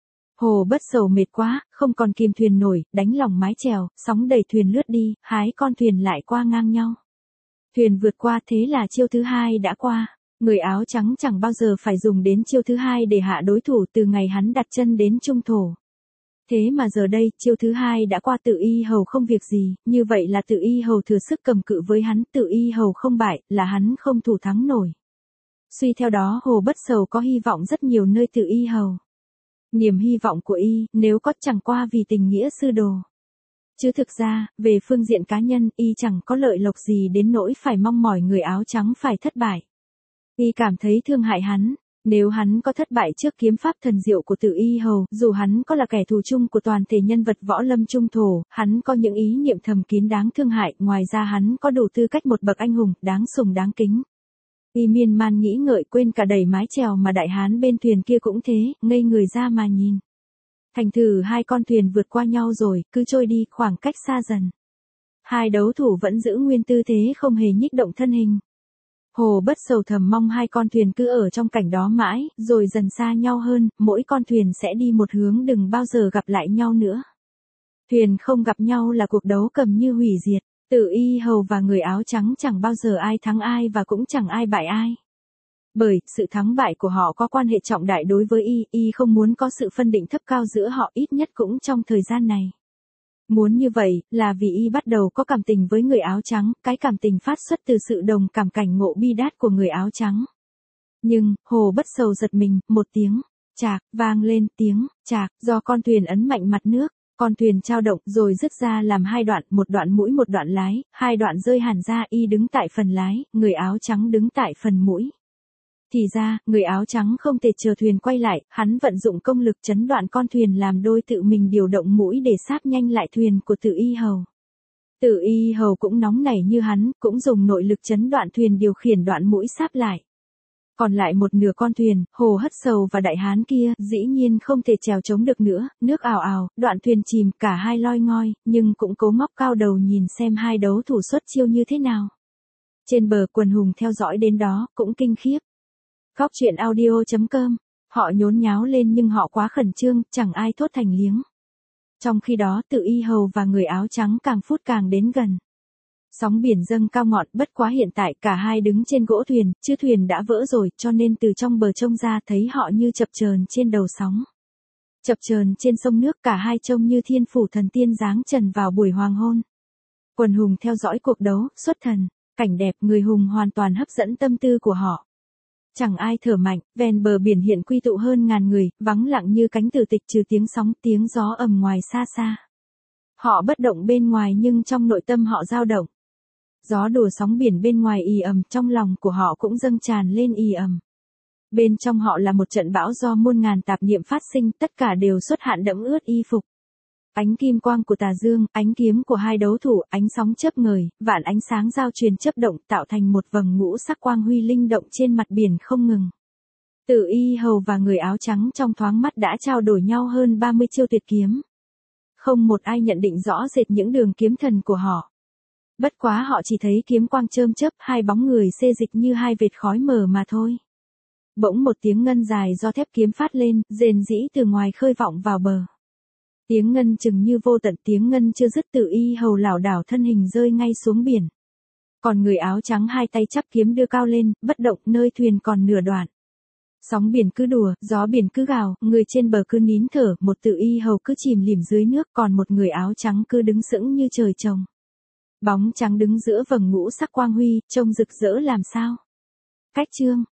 Hồ Bất Sầu mệt quá, không còn kìm thuyền nổi, đánh lỏng mái chèo, sóng đẩy thuyền lướt đi, hái con thuyền lại qua ngang nhau. Thuyền vượt qua, thế là chiêu thứ hai đã qua. Người áo trắng chẳng bao giờ phải dùng đến chiêu thứ hai để hạ đối thủ từ ngày hắn đặt chân đến trung thổ. Thế mà giờ đây, chiêu thứ hai đã qua, Tự Y Hầu không việc gì, như vậy là Tự Y Hầu thừa sức cầm cự với hắn, Tự Y Hầu không bại, là hắn không thủ thắng nổi. Suy theo đó Hồ Bất Sầu có hy vọng rất nhiều nơi Tự Y Hầu. Niềm hy vọng của y, nếu có chẳng qua vì tình nghĩa sư đồ. Chứ thực ra, về phương diện cá nhân, y chẳng có lợi lộc gì đến nỗi phải mong mỏi người áo trắng phải thất bại. Y cảm thấy thương hại hắn. Nếu hắn có thất bại trước kiếm pháp thần diệu của Tự Y Hầu, dù hắn có là kẻ thù chung của toàn thể nhân vật võ lâm trung thổ, hắn có những ý niệm thầm kín đáng thương hại, ngoài ra hắn có đủ tư cách một bậc anh hùng, đáng sùng đáng kính. Y miên man nghĩ ngợi quên cả đẩy mái chèo mà đại hán bên thuyền kia cũng thế, ngây người ra mà nhìn. Thành thử hai con thuyền vượt qua nhau rồi, cứ trôi đi, khoảng cách xa dần. Hai đấu thủ vẫn giữ nguyên tư thế không hề nhích động thân hình. Hồ Bất Sầu thầm mong hai con thuyền cứ ở trong cảnh đó mãi, rồi dần xa nhau hơn, mỗi con thuyền sẽ đi một hướng đừng bao giờ gặp lại nhau nữa. Thuyền không gặp nhau là cuộc đấu cầm như hủy diệt, Tự Y Hầu và người áo trắng chẳng bao giờ ai thắng ai và cũng chẳng ai bại ai. Bởi, sự thắng bại của họ có quan hệ trọng đại đối với y, y không muốn có sự phân định thấp cao giữa họ ít nhất cũng trong thời gian này. Muốn như vậy, là vì y bắt đầu có cảm tình với người áo trắng, cái cảm tình phát xuất từ sự đồng cảm cảnh ngộ bi đát của người áo trắng. Nhưng, Hồ Bất Sầu giật mình, một tiếng, chạc, vang lên tiếng, chạc, do con thuyền ấn mạnh mặt nước, con thuyền trao động rồi dứt ra làm hai đoạn, một đoạn mũi một đoạn lái, hai đoạn rơi hẳn ra, y đứng tại phần lái, người áo trắng đứng tại phần mũi. Thì ra, người áo trắng không thể chờ thuyền quay lại, hắn vận dụng công lực chấn đoạn con thuyền làm đôi tự mình điều động mũi để sáp nhanh lại thuyền của Tự Y Hầu. Tự Y Hầu cũng nóng nảy như hắn, cũng dùng nội lực chấn đoạn thuyền điều khiển đoạn mũi sáp lại. Còn lại một nửa con thuyền, Hồ Hất Sầu và đại hán kia, dĩ nhiên không thể trèo chống được nữa, nước ào ào, đoạn thuyền chìm, cả hai loi ngoi, nhưng cũng cố ngóc cao đầu nhìn xem hai đấu thủ xuất chiêu như thế nào. Trên bờ quần hùng theo dõi đến đó, cũng kinh khiếp. Góc truyện audio chấm com, họ nhốn nháo lên nhưng họ quá khẩn trương, chẳng ai thốt thành liếng. Trong khi đó Tự Y Hầu và người áo trắng càng phút càng đến gần. Sóng biển dâng cao ngọn, bất quá hiện tại cả hai đứng trên gỗ thuyền, chứ thuyền đã vỡ rồi, cho nên từ trong bờ trông ra thấy họ như chập chờn trên đầu sóng. Chập chờn trên sông nước, cả hai trông như thiên phủ thần tiên giáng trần vào buổi hoàng hôn. Quần hùng theo dõi cuộc đấu, xuất thần, cảnh đẹp người hùng hoàn toàn hấp dẫn tâm tư của họ. Chẳng ai thở mạnh, ven bờ biển hiện quy tụ hơn ngàn người, vắng lặng như cánh tử tịch trừ tiếng sóng, tiếng gió ầm ngoài xa xa. Họ bất động bên ngoài nhưng trong nội tâm họ dao động. Gió đùa sóng biển bên ngoài ì ầm, trong lòng của họ cũng dâng tràn lên ì ầm. Bên trong họ là một trận bão do muôn ngàn tạp niệm phát sinh, tất cả đều xuất hạn đẫm ướt y phục. Ánh kim quang của tà dương, ánh kiếm của hai đấu thủ, ánh sóng chớp ngời, vạn ánh sáng giao truyền chớp động tạo thành một vầng ngũ sắc quang huy linh động trên mặt biển không ngừng. Tự Y Hầu và người áo trắng trong thoáng mắt đã trao đổi nhau hơn ba mươi chiêu tuyệt kiếm. Không một ai nhận định rõ rệt những đường kiếm thần của họ. Bất quá họ chỉ thấy kiếm quang chớm chớp, hai bóng người xê dịch như hai vệt khói mờ mà thôi. Bỗng một tiếng ngân dài do thép kiếm phát lên, rền rĩ từ ngoài khơi vọng vào bờ. Tiếng ngân chừng như vô tận, tiếng ngân chưa dứt Tự Y Hầu lảo đảo thân hình rơi ngay xuống biển. Còn người áo trắng hai tay chắp kiếm đưa cao lên, bất động nơi thuyền còn nửa đoạn. Sóng biển cứ đùa, gió biển cứ gào, người trên bờ cứ nín thở, một Tự Y Hầu cứ chìm lìm dưới nước, còn một người áo trắng cứ đứng sững như trời trồng. Bóng trắng đứng giữa vầng ngũ sắc quang huy, trông rực rỡ làm sao. Cách chương